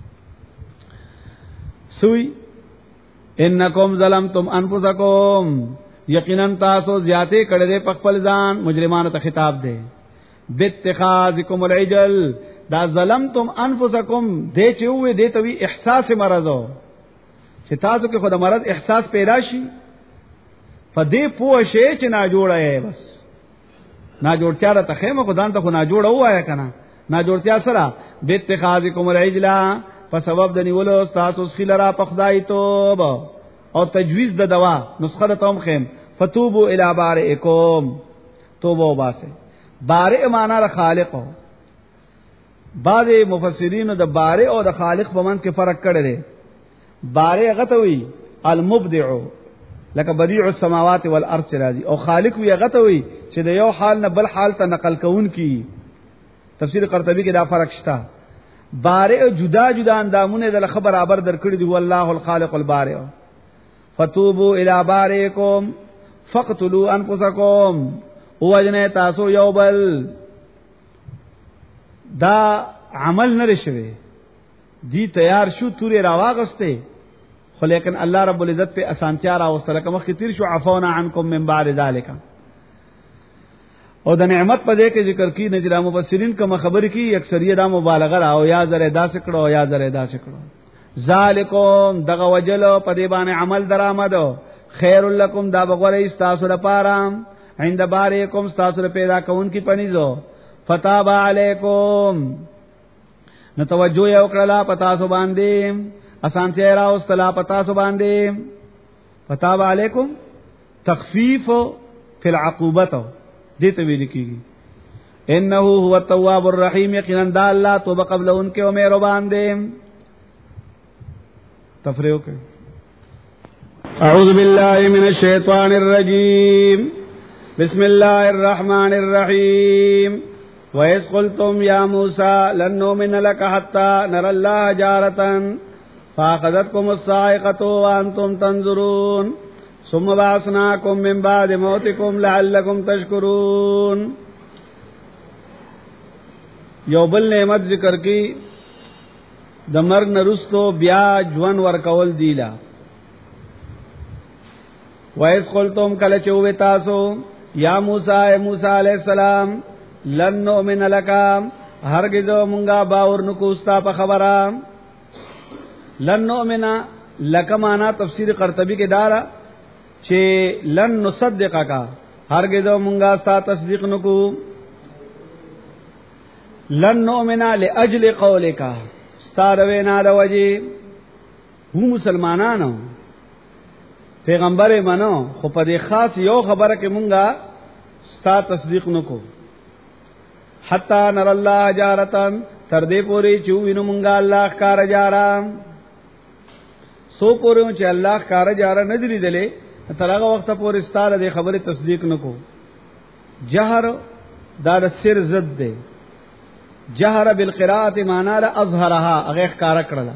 A: سوی انکم ظلمتم انفسکم یقینا تاسو زیاته کړه دې په خپل ځان. مجرمانو ته خطاب دی باتخاذکم العجل. دا ظلمتم انفسکم دې چې وې دې ته وی احساس مرزو چې تاسو کې خود مرض احساس پیدا شي په دې پوه شي چې نا جوړه بس نا جوړتیا ته خیمه خدان ته نا جوړه وایا کنه نا جوړتیا سره باتخاذکم العجل په سبب د نیولو تاسو خلرا په خدای توبه او تجویز د دوا نسخه ته هم خیم فتوبوا الی بارئکم. توبه وباسه. بارئ معنا د خالق. بعض مفسرین د بارئ او د خالق په منځ کې فرق کړی دی. بارئ غتوی المبدع لکه بدیع السماوات والارض راضی او خالق وی غتوی چې د یو حال نه بل حال ته نقل کون کی. تفسیر قرطبی کې دا فرق شته. بارئ جدا جدا اندامونه د خبر برابر درکړي دی. والله الخالق البارئ. فتوبوا الى بارئکم فقتلوا انفسکم. وجنه تاسو یو بل دا عمل نه لشي دی تیار شو توري راواغسته خو لیکن الله رب العزت په اسانتیا راوستله کوم خطر شو عفونا عنکم من بعد ذلك. او د نعمت په دې کې ذکر کی نجرا مفسرین کوم خبر کی اکثریت دا مبالغه را او یا زره دا سکړو یا زره دا سکړو. ذالکم دغه وجلو په دې باندې عمل درآمد خیر لکم دا بغوره استاسو لپاره عند بارئکم استاسو پیدا کون کی پنیزو فتاب علیکم نو توجه یو کړلا پتا سو باندې اسانتیا را واستلا پتا سو باندې فتاب علیکم تخفیف فی العقوبه دې ته ویل کیږي. انه هو التواب الرحیم یقینا د الله توبه قبل انکه او مهربان دی. تفریح کوي. اعوذ بالله من الشیطان الرجیم بسم الله الرحمن الرحیم. وَإِذْ قُلْتُمْ يَا مُوسَى لَن نُّؤْمِنَ لَكَ حَتَّى نَرَى اللَّهَ جَارَةً فَأَخَذَتْكُمُ الصَّاعِقَةُ وَأَنْتُمْ تَنظُرُونَ ثم بعثناکم من بعد موتکم لعلکم تشکرون. یو بل نعمت ذکر کی د مرګ نرستو بیا ژوند ورکول دیلا. وَإِذْ قُلْتُمْ کله چوي تاسو یا موسی علیہ السلام لن نؤمن لک هرگز مونږه باور نکوستا په خبره. لن نؤمن لک معنا تفسیر قرطبی کې دارا چې لن نصدقک هرگز مونږه ستا تصدیق نکو. لن نؤمن لاجل قولک ستاروینا د وجه هم مسلمانانو پیغمبر منو خو په دې خاص یو خبره کې مونږه ستا تصدیق نکو. حتا نر الله جارتن تر دې پوری چې وینو مونږه الله ښکار جارا سو پوری چې الله ښکار جارا نه دی لیدلې تر هغه وخت پورې ستاره دې خبره تصدیق نکو. جهر دا د سر ضد دی. جهر بالقراءه معنا لا اظهرها هغه ښکار کړل.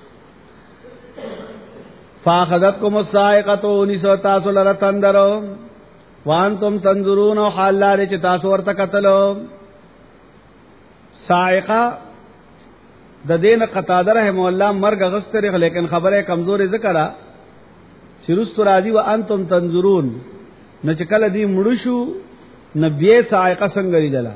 A: فاخذتكم الصاعقه نسو تاسو لره تندرو وانتم تنظرون حال لري چې تاسو ورته کتلو. صاعقه د دین قتاده رحم الله مرګ غستره لیکن خبره کمزوري ذکر چې رستو راضي وانتم تنظرون نه چې کله دی مړ شو نبی صاعقه څنګه لیدله.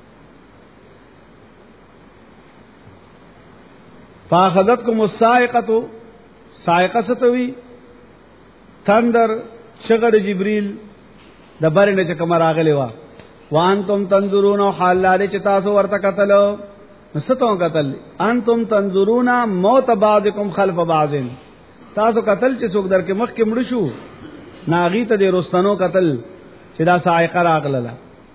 A: فاخذتكم الصاعقه صاعقه ستوي تندر شغر جبريل د بارنه چې کوم راغلی و وانتم تنظرون حال لري چې تاسو ورته کتلو. نستو قتل انتم تنظرون موت بعضکم خلف بعض تاسو قتل چې څوک در کې مخ کې مړ شو ناغي ته د رستنو قتل چې دا صاعقه راغله.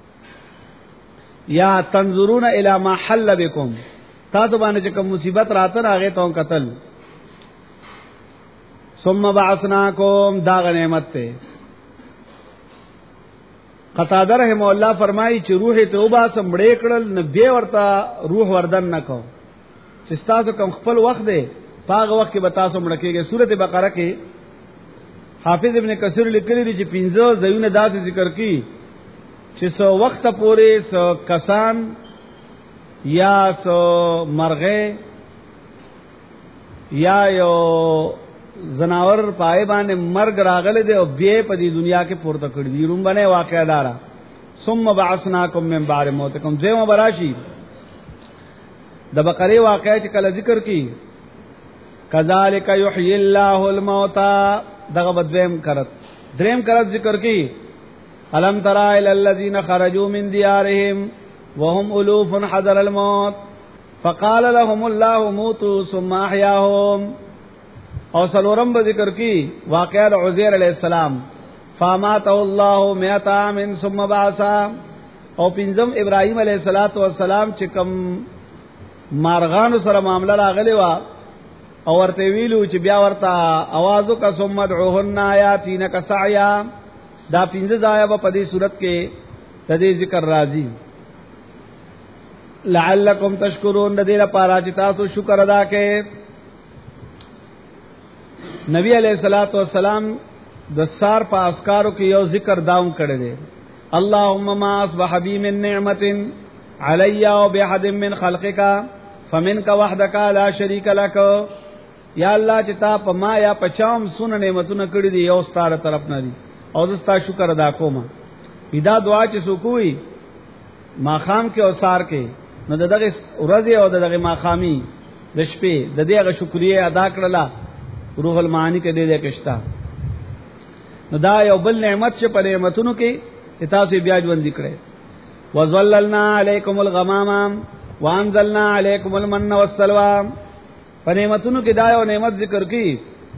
A: یا تنظرون الی ما حل بكم تاسو باندې چې کوم مصیبت راته راغې ته قتل. ثم بعثناکم دا غنیمت ته. قتاده رحم الله فرمایي چې روح توبه سمړې کړل نه بیا ورته روح وردن نکو چې تاسو کوم خپل وخت دی پاغه وخت کې به تاسو مړ کېږئ. سورته بقره کې حافظ ابن کثیر لیکلی دی چې 15 ځایونه داسې ذکر کړي چې سو وخت پورې سو کسان یا سو مرغه یا یو زناور پای باندې مرګ راغله دی او بیا په دې دنیا کې پورته کړی دی. روم باندې واقعا دارا. ثم بعثناکم من بعد موتکم زما براشی د بقره واقعا چې کله ذکر کی کذالک یحیی الله الموتى دغه بدویم کرت دریم کرت ذکر کی الم ترى الى الذين خرجوا من ديارهم وهم الوف حذر الموت فقال لهم الله موتوا ثم احياهم. او سلورم به ذکر کی واقعہ عزیر علیہ السلام فاماته الله 100 عام ثم بعث. او پنځم ابراهیم علیہ الصلوۃ والسلام چې کوم مارغانو سره معاملہ راغلی و او ورته ویلو چې بیا ورته اوازو کا ثم ادعوهن آیاتینک سعیا. دا پنځه ځای په دې صورت کې تدې ذکر راځي. لعلکم تشکرون د دې لپاره چې تاسو شکر ادا کړئ. نبی علیہ الصلوۃ والسلام د سار په اسکارو کې یو ذکر داوم کړی دی. اللهم ما اصبح بی من نعمت علی و بحد من خلقک فمنک وحدک لا شریک لک. یا الله چې تا په ما یا پچام سونه نعمتونه کړی دي یو ستاره طرف نه دي او زستا شکر ادا کوم. دا دعا چې سکوي ما خام کې او سار کې نو دغه ورځي او دغه ما خامي د شپې د دې غ شکریا ادا کړلا روح المعانی کې دې کېشتا. نو دا یو بل نعمت چې په نعمتونو کې تاسو بیا ژوند وکړي. وظللنا علیکم الغمام وانزلنا علیکم المن والسلوى. په نعمتونو کې دا یو نعمت ذکر کی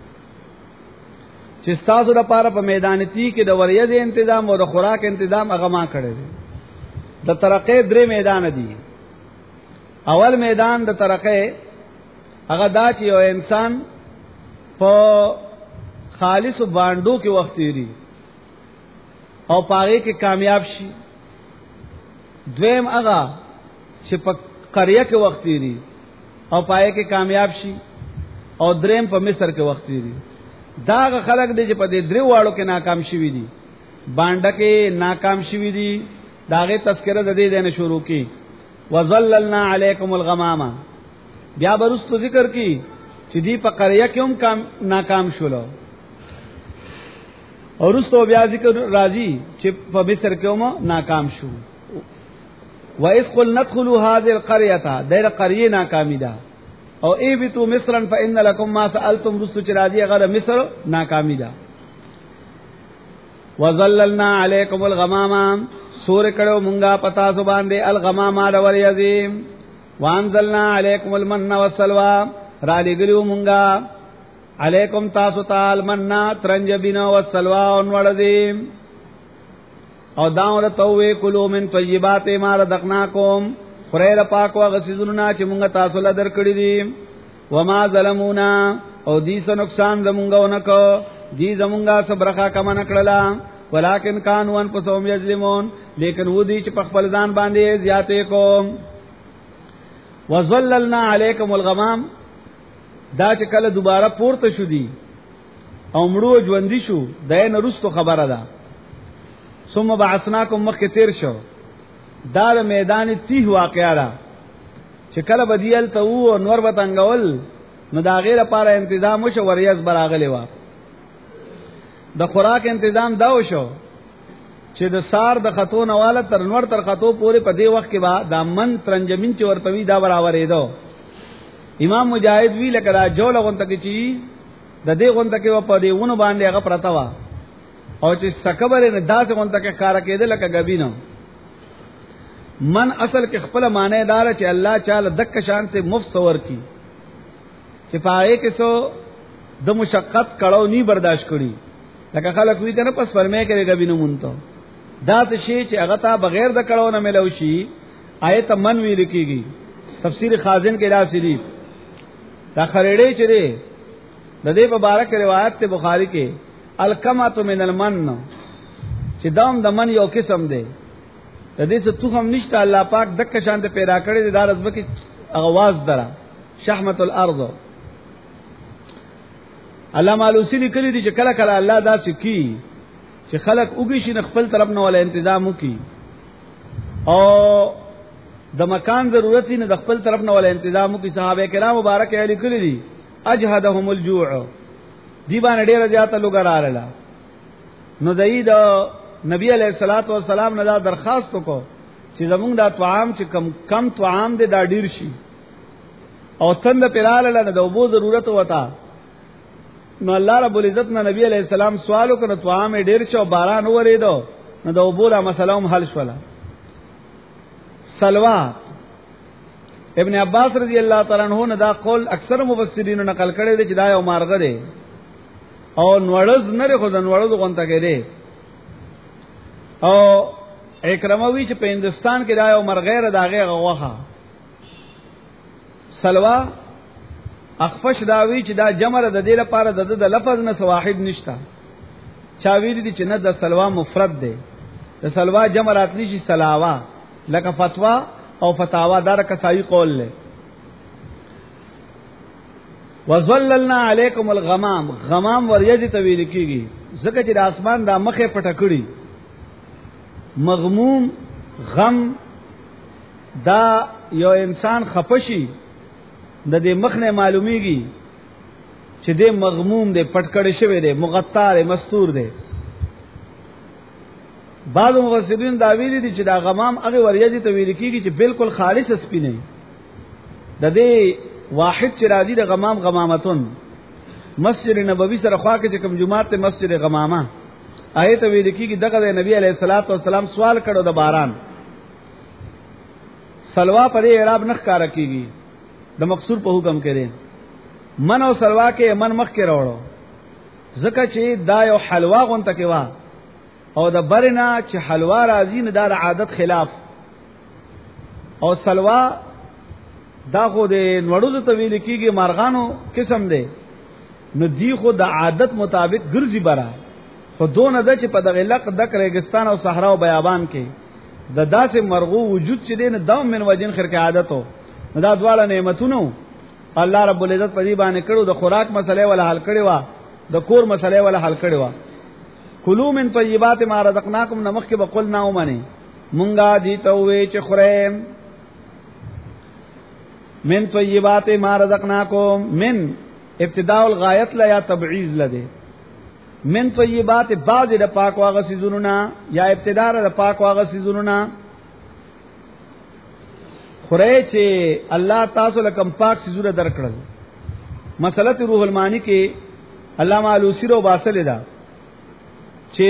A: چې تاسو لپاره په میدان تی کې د وریځ تنظیم او د خوراک تنظیم هغه ما کړی دی. د ترقې درې میدان دي. اول میدان د ترقې هغه دا چې یو انسان په خالص باندو کې وخت لري او پاره کې کامیاب شي. دویم هغه چې په قريه کې وخت لري او پاره کې کامیاب شي. او دریم په مصر کې وخت لري. دا خلق دې چې په دې درې واړو کې ناکام شوي دي، باندې کې ناکام شوي دي، داغه تذکرہ د دې نه شروع کی وظللنا علیکم الغمام. بیا برستو ذکر کی چې دی په قريه کې هم ناکام شول، اور رستو بیا ذکر راځي چې په مصر کې هم ناکام شو. وَإِذْ قُلْنَا ادْخُلُوا هَذِهِ الْقَرْيَةَ دایره قريه ناکامی ده، او اِبْتُوا مِصْرًا فَإِنَّ لَكُمْ مَا سَأَلْتُمْ رستو چې راځي هغه مصر ناکامی ده. وَظَلَّلْنَا عَلَيْكُمُ الْغَمَامَ سور کړو مونږه پتا سو باندې الغمام اور یزیم وانزلنا علیکم المن والسلوى را لګلو مونږه علیکم تاسو تعال مننا ترنجبینا والسلوى انولذیم او داول توې کلو من طیبات ما رزقناکم خیر پاک او غسیزنا چې مونږه تاسو له درکړی دي وما ظلمونا او دې څه نقصان زمونږه ونکو دې زمونږه صبرخه کما نکړلا ولکن کانوا انفسهم یظلمون لیکن و دې چې په خپل ځان باندې زیاتې کوم. وظللنا علیکم الغمام دا چې کله دوباره پورته شو دي او مړو ژوندۍ شو دای نه رستو خبره ده. ثم بعثناکم مخ تیر شو دا د میدان تیه واقعا ده چې کله بدیل ته وو نور وتنګول نو دا غیر لپاره تنظیم وشو وریاض براغلی و د خوراک تنظیم دا وشو چې د سار د خطو نواله تر نور تر خطو پورې په دې وخت کې با د من ترنجمین چې ورتوي دا برابرې دو. امام مجاهد وی لکه دا جوړ غونته کې چی د دې غونته کې په دې ونه باندې هغه پرتا وا او چې سکبره نه داس غونته کې کار کېده لکه غبینو. من اصل کې خپل معنی دار چې الله تعالی دک شان ته مفسور کی چې پای کې سو د مشقت کړهو نی برداشت کړي لکه خلک وی کنه پس فرمایي کوي غبینو مونته دا څه شی چې هغه ته بغیر د کړهو نه ملو شي آیت من وی لیکيږي. تفسیر خازن کې راځي دا خریړې چې دی د دې مبارک روایت ته بخاری کې الکمات من المن چې دام د من یو قسم دی د دې څه تو هم نشته الله پاک دک شان ته پیدا کړی دی دا رزبه کې اغواز درا شحمت الارض. الله مالوسی لیکلی دی چې کله کله الله دا سکی چې خلق وګی شي خپل طرف نه ولا تنظیم وکي او د مکان ضرورت نه د خپل طرف نه ولا تنظیم وکي. صحابه کرام مبارک علی کلی دی اجهدهم الجوع دی باندې ډیر زیاته لوګراله نو دای د نبی علیہ الصلوۃ والسلام نه درخواست وکړو چې زمونږ د طعام چې کم طعام دې دا ډیر شي او تند پیراله نه د وبو ضرورت وتا نو الله رب العزت نه نبی علیہ السلام سوال وکړ طعام ډیر شو باران وریدو نو د وبو لا مسله هم حل شولا. سلوا ابن عباس رضی الله تعالی عنہ نه دا قول اکثر مفسرین نقل کړي دي چې دا یو مارغه دی او نوړز نه لري خو د نوړز غونته کې دی او اکرموی چې په هندستان کې دا یو مرغه داغه غوخه. سلوا اخفش داوی چې دا جمع د دې لپاره د لفظ نه واحد نشتا چا ویل دي چې نه د سلوا مفرد دی د سلوا جمع راتلی شي سلاوا لکه فتوا او فتاوا دار کسایی قول له. وظللنا علیکم الغمام غمام وریځ تویل کیږي زکه چې د اسمان د مخه پټکړي مغموم غم دا یو انسان خپشي د دې مخ نه معلومیږي چې دې مغموم دې پټکړی شوی دی مغطار مستور دی. بعض مفسرین دا ویلي دي چې دا غمام هغه وریځ ته ویل کیږي چې بالکل خالص سپی نه د دې واحد چې راځي د غمام غمامتون مسجد نبوي سره خوا کې کوم جمعات ته مسجد غمامه آیت ویل کیږي دغه د نبی علیہ الصلوۃ والسلام سوال کړو د باران. سلوا پر اعراب نخ کار کیږي د مقصور په حکم کې دي من او سلوا کې من مخ کې راوړو زکه چې دا یو حلوا غونته کې وا او د برنا چې حلوا راځي نه د عادت خلاف او سلوا دا خو د نوړو ته ویل کیږي مارغانو قسم دی نو دی خو د عادت مطابق ګرځي برا خو دون د چې په دغه لق د ریګستان او صحرا او بیابان کې د داسې مرغو وجود چې دین دوم من وجن خیر کې عادتو دا دواړه نعمتونو الله رب العزت په دې باندې کړو د خوراک مسلې ولا حل کړي وا د کور مسله ولا حل کړي وا کلوا من طیبات ما رزقناکم نمخ کې بقول نه ومنه مونږه دي ته وې چې خورم من طیبات ما رزقناکم من ابتداء الغایت لا یا تبعیض لده من طیبات بعض د پاک واغه سيزونونه یا ابتداء د پاک واغه سيزونونه خورای چې الله تاسو لکم پاک سيزونه درکړل مسألہ روح المانی کې علامہ علوسی رو باسل دا چې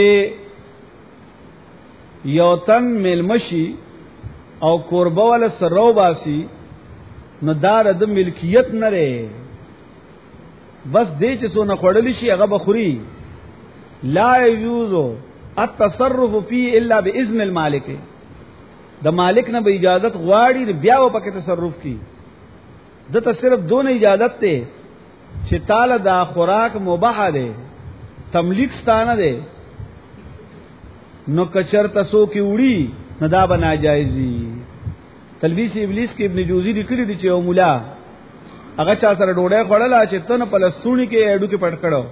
A: یو تن ملمشي او قربه ول سرو باسی نو دار د ملکیت نه لري بس دې چې څونه خړل شي هغه بخوري لا يجوز التصرف فيه الا باذن المالک د مالک نه به اجازت غواړي بیا و پکې تصرف کی دته صرف دون اجازت ته چې تعالی دا خوراک مباح ده تملیک ستانه ده نو کچر تاسو کی وړي نه دا به ناجایزي تلبیس ابلیس کې ابن جوزی لیکلی دی چې او مولا هغه چا سره ډوډۍ خوړله چې تنه پلستونی کې اډو کې پټ کړو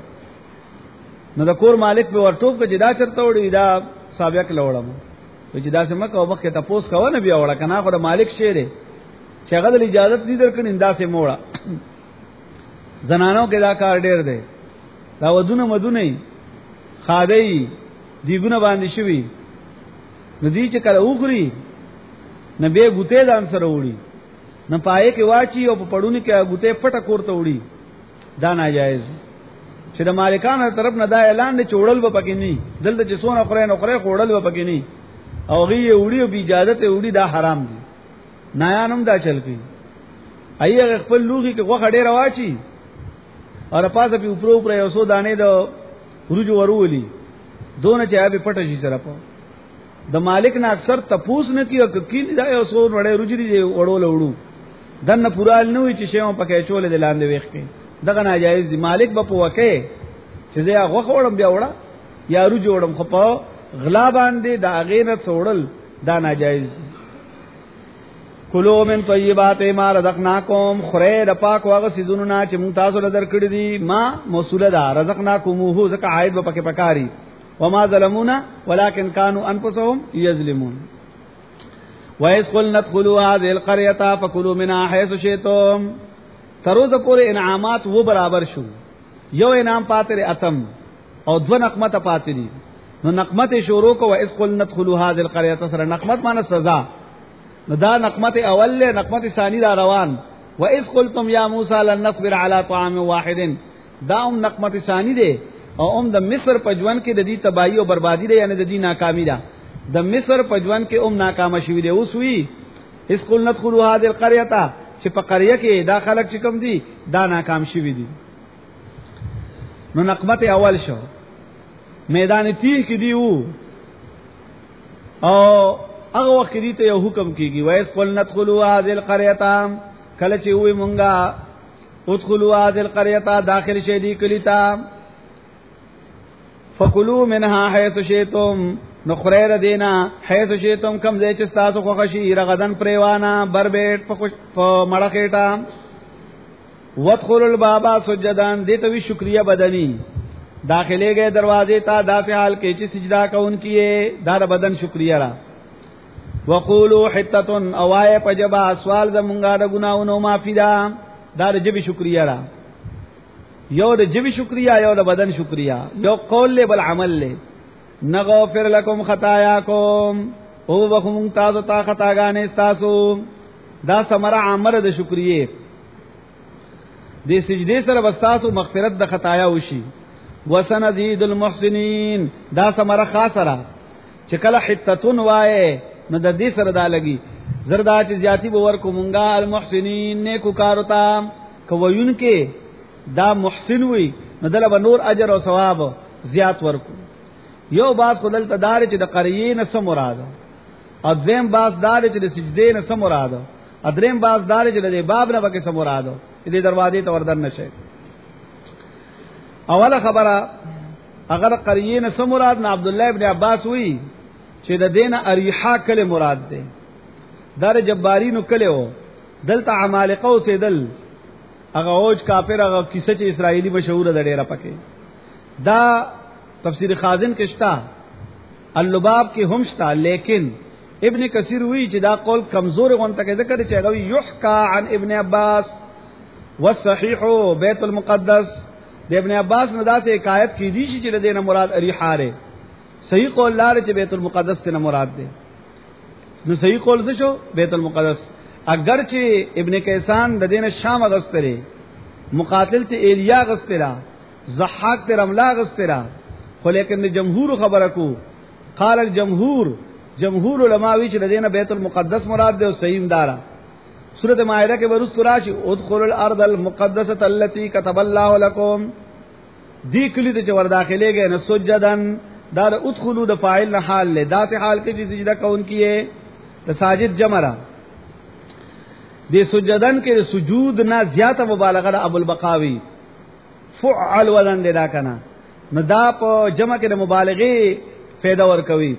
A: نو د کور مالک په ورټوب کې جدا چرته وړي دا سابق لوړم چې دا سم کو مخ کې تاسو کو نه بیا وړه کنه خو د مالک شهره چې هغه د اجازه دې درکړي انده سه موړه زنانو کې دا کار ډېر دی دا ودونه مدونه خادای دیګونه باندې شوی ندی چې کله وګري نبی ګوته دان سره وړي نه پای کې واچي او په پړونی کې ګوته پټه کوړته وړي دا ناجایز چې د مالکانو طرف نه دا اعلان دی چوړل به پکې نه دلته چې سونه خوري نو خوري خوړل به پکې نه او غي وړي او بی اجازه ته وړي دا حرام دي نایانم دا چل کی ایغه خپل لوغي کې غوخه ډېر واچي اور پاسه په اوپر اوپر یو سو دانې د ورجو ورولي دونه چې ابي پټه شي سره په د مالک نه اکثر تپوس نه کیو کین دا یو سو وړې رجري وړول وړو دنه پورال نه وي چې شیو پکې چولې د لاندې وېخ کې دغه ناجایز دي مالک به پوکه چې زه هغه وړم بیا وړه یا رجو وړم خو په غلا باندې دا غیرت څوړل دا ناجایز دي کلوا من طیبات ما رزقناکم خیر پاک واغه سيزونو نه چې مونږ تاسو له درکړې دي ما موصوله ده رزقناکموه زکه عائد به پکې پکاري وما ظلمونا ولكن كانوا انفسهم يظلمون وَإِذْ قُلْنَا ادْخُلُوا هَذِهِ الْقَرْيَةَ فَكُلُوا مِنْهَا حَيْثُ شِئْتُمْ تروز پورې انعامات و برابر شو یو انعام پاتره اتم او دو نقمت پاتري نو نقمت شروع کو وَإِذْ قُلْنَا ادْخُلُوا هَذِهِ الْقَرْيَةَ سره نقمت معنی سزا نو دا نقمت اول له نقمت ثانی دا روان وَإِذْ قُلْتُمْ يَا مُوسَى لَن نَّصْبِرَ عَلَى طَعَامٍ وَاحِدٍ دا نقمت ثانی ده او د مصر پجوان کې د دې تباہی او بربادي ده یعنی د دې ناکامی ده د مصر پجوان کې ناکامه شوی دی اوس وی اس قل ندخلوا هذه القريه چې په قريه کې دا خلک چې کوم دي دا ناکام شوی دي نو نقمت اول شو میدان تیه کې دی او هغه وخت دې ته یو حکم کیږي وایس قل ندخلوا هذه القريه کله چې وې مونږه ادخلوا هذه القريه داخل شې دي کلیتا فکلوا منها حيث شئتم نو خریر دینا حيث شئتم کم ځای چې تاسو خوښي رغدن پریوانا بربېټ په مړخېټا وادخلوا الباب سجدان دې ته وی شکریا بدني داخلي گئے دروازے تا دافع حال کې چې سجدا کوونکې دا بدن شکریا را وقولوا حتة اوای پجبا سوال زمونږه د ګناونو معافي دا د جبي شکریا را یو د جبی شکریا یو د بدن شکریا یو قول له بل عمل له نغفر لكم خطاياكم او بخم تاسو تا خطاګانې تاسو دا ثمره عامره د شکرې د سجدي سره بستاسو مغفرت د خطایا وشي وسنزيد المحسنين دا ثمره خاصره چې کله حتتون وای نو د دې سره دا لګي زردا چې زیاتی باور کومنګا المحسنين نیکو کارتا کویون کې دا محسن وي نو دلته نور اجر او ثواب زیات ورکو یو بات خدل تدار چې د قریه نه سم مراد او دیم باز دار چې د سجدې نه سم مراد او دریم باز دار چې د باب نه بکه سم مراد دې دروازې ته وردن نشي اوله خبره اگر قریه نه سم مراد نه عبد الله ابن عباس وی چې د دینه اریحا کله مراد ده دار جبارینو کله و دلته عمالقه او سیدل هغه اوج کافر هغه کیسه چې اسرایلی مشهور ده ډیره پکې دا تفسیر خازن کې شتا، اللباب کې هم شتا، لیکن ابن کثیر وی چې دا قول کمزور غونته کې ذکر چې غوي یحکا عن ابن عباس والصحيح بیت المقدس. د ابن عباس نه دا ته حکایت کی دي چې د دینه مراد اریحا ده. صحیح قول لار چې بیت المقدس ته مراد ده. نو صحیح قول څه شو؟ بیت المقدس. اگر چې ابن کیسان د دینه شام غستره، مقاتل ته ایلیا غستره، ضحاک ته رملا غستره، خو لیکن جمهور خبره کو قال الجمهور، جمهور علماء وی چې د دینه بیت المقدس مراد ده او صحیح دارا. سورۃ مائده کې ورس راشي ادخلوا الارض المقدسه التي كتب الله لكم، دی کلی ته ور داخلي گئے نو سجدن، دا ادخلوا د فاعل نه حال له ذات حال کې چې سجده کون کیه تساجد جمرا. دی سجدن کې سجود نه زیاته مبالغه ده. ابو البقاوی فعل وزن دی دا کنه، نو دا په جمع کې د مبالغه فایده ور کوي.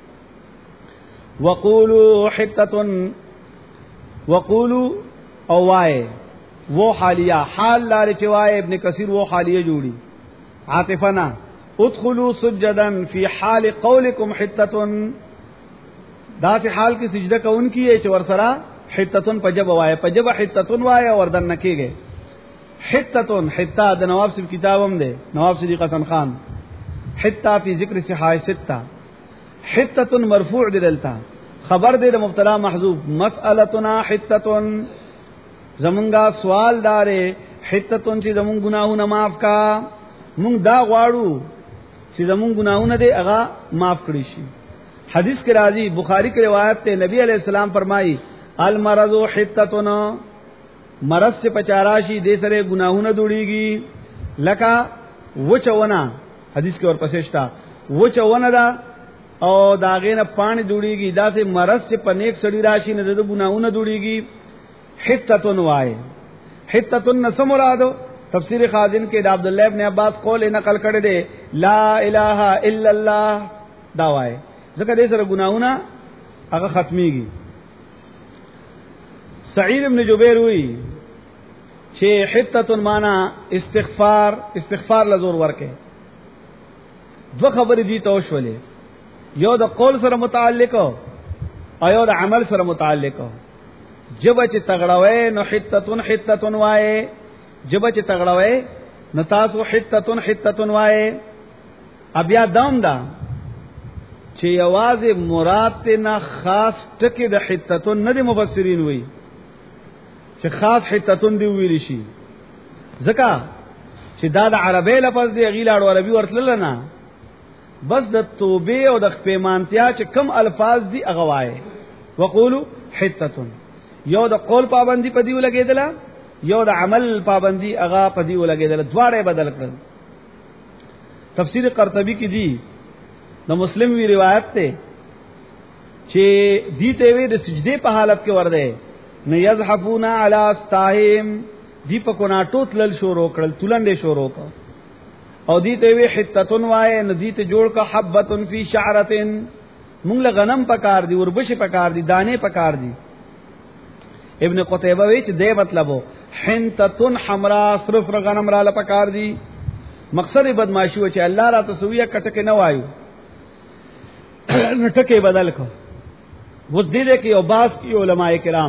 A: وقولوا حتة، وقولوا او وای وہ حالیہ حال لار چوائے ابن کثیر وہ حالیہ جوڑی عاطفنا ادخلوا سجدا فی حال قولکم حتة، دا سے حال کی سجدہ کا ان کی ہے چور سرا حتتن پجب وای پجب حتتن وای وردن نکی گئے. حتتن حتہ د نواب صاحب کتابم دے، نواب صدیق حسن خان، حتہ فی ذکر صحاح ستہ، حتتن مرفوع دلتا خبر دے د مبتلا محذوف. مسئلتنا حتتن، زمونگا سوال دارے حتتن چې زمون گناہونه معاف کا، مونږ دا غواړو چې زمون گناہونه دے اغا معاف کړي شي. حدیث کے راضی بخاری کی روایت تے نبی علیہ السلام فرمائی المرض حتتن، مرض سے پچاراشی دے سرے گناہونه دوڑیږي لکا وچونا، حدیث کے اور پسشتا وچونا دا او داغه نه پانی دوړيږي، دا سه مرض چې په نیک سړی راشي نه د ګناہوں دوړيږي. حتتن وای حتتن نو مرادو تفسیر خازن کې د عبد الله ابن عباس قول نقل کړی دی لا اله الا الله دا وای، ځکه دې سره ګناہوں هغه ختميږي. سعید ابن جبیر وی چې حتتن معنا استغفار، استغفار لزور ورکه. دو خبرې دي توشولې، یو د قول سره متعلق او یو د عمل سره متعلق. جب چې تغړوي نو حتتن حتتن وای، جب چې تغړوي نو تاسو حتتن حتتن وای. بیا دام دا چې یوازې مراد نه خاص ټکی د حتتن نه د مفسرین وی چې خاص حتتن دی ویل شي، ځکه چې دا د عربی لفظ دی غیلاړو عربي ورتل نه، بس د توبه او د پیمانتیا چې کم الفاظ دي اغوای. وقولو حتتن، یو د قول پابندی پدی ولګیدله، یو د عمل پابندی اغا پدی ولګیدله، دواړه بدل کړل. تفسیر قرطبی کی دی د مسلم وی روایت ته چې دیته وی د سجده په حالت کې ورده نه یذحفون علی استاهم، دی په کوناټو تلل شروع کړل، تلندې شروع کړ. او دیته وی حتتن وای، ندیته جوړ کا حبتن فی شعرتن، مونږ له غنم پکار دی، وربش پکار دی، دانه پکار دی. ابن قتیبہ وی چې دې مطلبو حنتتن حمرا، صرف غنم را لپکار دی. مقصد بدمعشی و چې الله را تسویه کټکه نه وایو نټکه بدل کو. وس دې کې او باس کی علماء کرام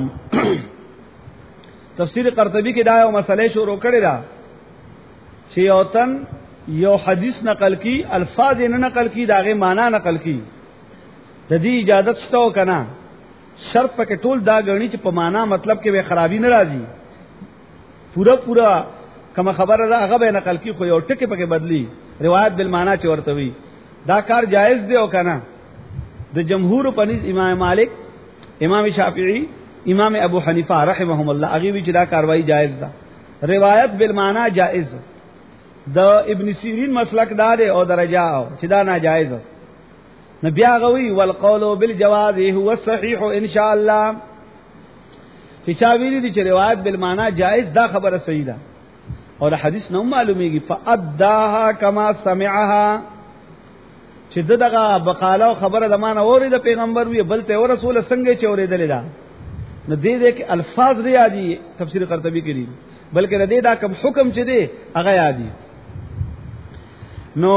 A: تفسیر قرطبی کې دا یو مسئله شروع کړی دا چې یو تن یو حدیث نقل کی، الفاظ نه نقل کی، داغه معنا نقل کی، د دې اجازت شته او کنه؟ شرط پکې ټول دا غړنی چې په معنا مطلب کې به خرابي نه راځي. پورا کما خبره ده هغه به نقل کی، خو یو ټکی پکې بدلی، روایت بالمعنا چې ورته وي، دا کار جائز دی او کنه؟ د جمهور پنځ امام مالک، امام شافعی، امام ابو حنیفه رحمهم الله هغه وی چې دا کاروایی جائز ده، روایت بالمعنا جائز. د ابن سیرین مسلک دار او درجه او چې دا ناجائز. نبی هغه وی والقول بالجواز هو الصحيح ان شاء الله، چې چا ویلي دي چې روایت بالمعنا جائز، دا خبره صحیح ده. اور حدیث نو معلومیږي فاداها کما سمعها، چې دغه بقاله خبره د مان اوري د پیغمبر وی بل ته او رسول څنګه چې اوریدل دا نو دې کې الفاظ ریادي تفسیر قرطبی کې دي، بلکې دې دا کوم حکم چې دی هغه یادي. نو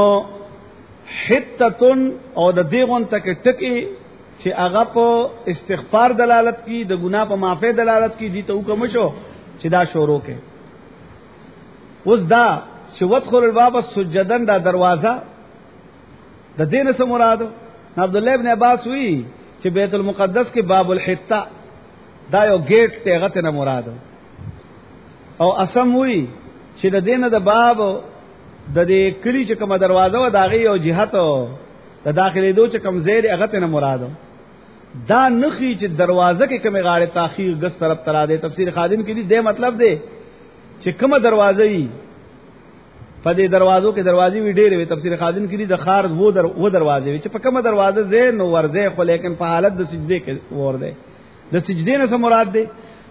A: حتتن او د دیغون تک ټکی چې هغه په استغفار دلالت کی د ګناه په معافی دلالت کی دي ته حکم شو چې دا شروع کې اوس دا چې وادخل الباب سجدن دا دروازه د دین څخه مراد عبد الله ابن عباس وی چې بیت المقدس کې باب الحته دا یو گیټ ته غته نه مراد او اسم وی چې د دینه د باب د دې کلی چې کومه دروازه و داغه یو جهت د داخلي دوه چې کوم زیر هغه ته نه مراد دا نخي چې دروازه کې کومه غاړه تاخير غس طرف ترا دے تفسیر خادم کې دې مطلب دی چې کومه دروازه یې په دې دروازو کې دروازې وی ډېرې وي تفسیر خادم کې د خار و دروازې وي چې په کومه دروازه زین نو ورځه خو لیکن په حالت د سجده کې ورده د سجدې نه څه مراد دی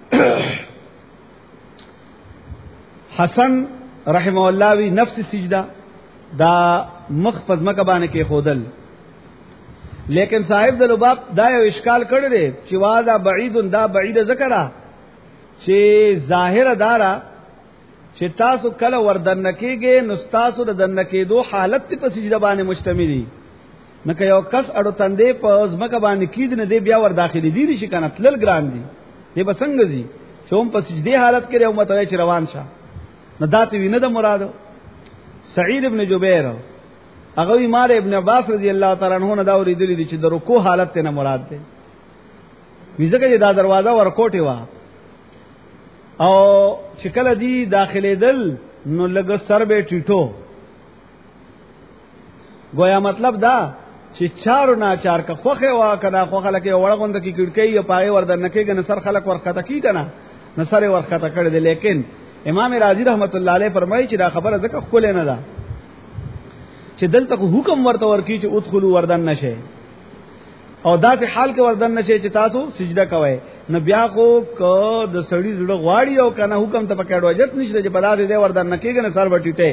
A: حسن رحمه الله وی نفس سجده دا مخ پزمکه باندې کې خودل لیکن صاحب د لباب دا یو اشکال کړی دی چې واذا بعید دا بعید ذکرہ چې ظاهر دارا چې تاسو کله وردن کېږي نو تاسو د دن کېدو حالت په سجده باندې مشتمل دي نو که یو کس اړو تندې په ځمکه باندې کېد نه دی بیا ور داخلي دي شي کنه تلل ګران دي دی بسنګ زی چې هم په سجده حالت کې یو متوي چې روان شه نو داتې وینه د مراد سعید ابن جبیر هغه مار ابن عباس رضی الله تعالی عنہ نه دا ورېدلی دي چې د رکوع حالت ته نه مراد ده ویزه کې دا دروازه ورکوټي وا او چې کله دی داخلي دل نو لګ سر به ټیټو گویا مطلب دا چې چارو ناچار کا خوخه وا کدا خوخه لکه وړغوند کی کړکۍ او پای وردن کېږي نو سر خلک ورخته کی کنه نو سر ورخته کړي دي لیکن امام رازی رحمت الله علیه فرمایي چې دا خبره زکه خپل نه ده چې دلته حکم ورته ورکی چې ادخلوا وردن نشه او داسې حال کې وردن نشه چې تاسو سجده کوئ نو بیا کو د سړی زړه غواړي او کنه حکم ته پکړ وجت نشته چې بلا دې وردن نکېږي نه سر وټیټه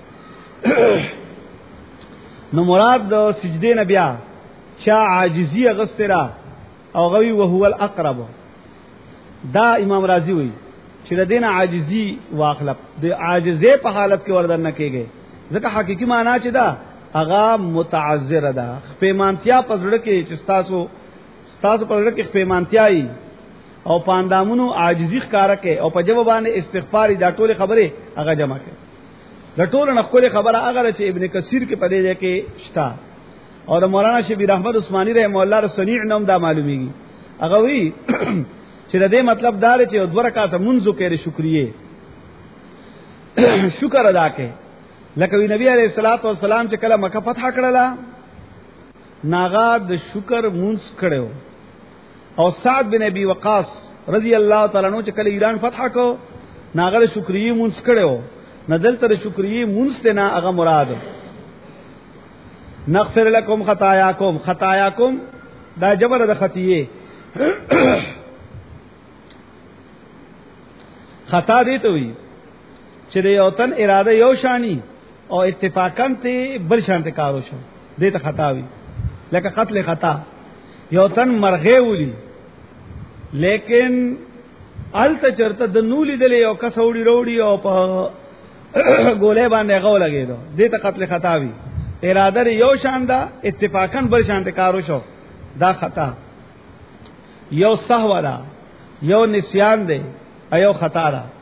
A: نو مراد د سجده نه بیا چا عاجزی غسترا او غوی وهو الاقرب دا امام رازی وی چې د دین عاجزی واخلب د عاجزه په حالت کې وردن نکېږي ځکه حقيقي معنا چې دا اغا متعذر ده خپېمانتیا پزړه کې چې تاسو پزړه کې خپېمانتیاي او پاندامونو عاجزی ښکارا کې او په جواب باندې استغفار دا ټول خبره هغه جمع کې د ټول نقل خبره هغه چې ابن کثیر کې پدې ده کې شتا او د مولانا شبیر احمد عثماني رحم الله رسنیع نوم دا معلومیږي هغه وی چې د دې مطلب دا چې دوه رکعات منځو کې شکرې شکر ادا کې لکه نبی علیہ الصلوۃ والسلام چې کله مکه فتح کړله ناغا د شکر مونږ کړو او سعد بن ابي وقاص رضی الله تعالی عنہ چې کله ایران فتح کو ناغا د شکرې مونږ کړو ندل تر شکرې مونږ ته نه هغه مراد نغفر لكم خطاياكم دا جبر د خطیه خطا دي ته وي چې یو تن اراده یو شانی او اتفاقاً ته بل شانته کارو شو دې ته خطا وي لکه قتل خطا یو تن مرغه ولي لیکن الته چرته د نولې دلې یو کسوړي وروړي او په ګولې باندې غو لګېدو دې ته قتل خطا وي اراده یو شان ده اتفاقاً بل شانته کارو شو دا خطا یو سهو ده یو نسیان ده ایو خطا ده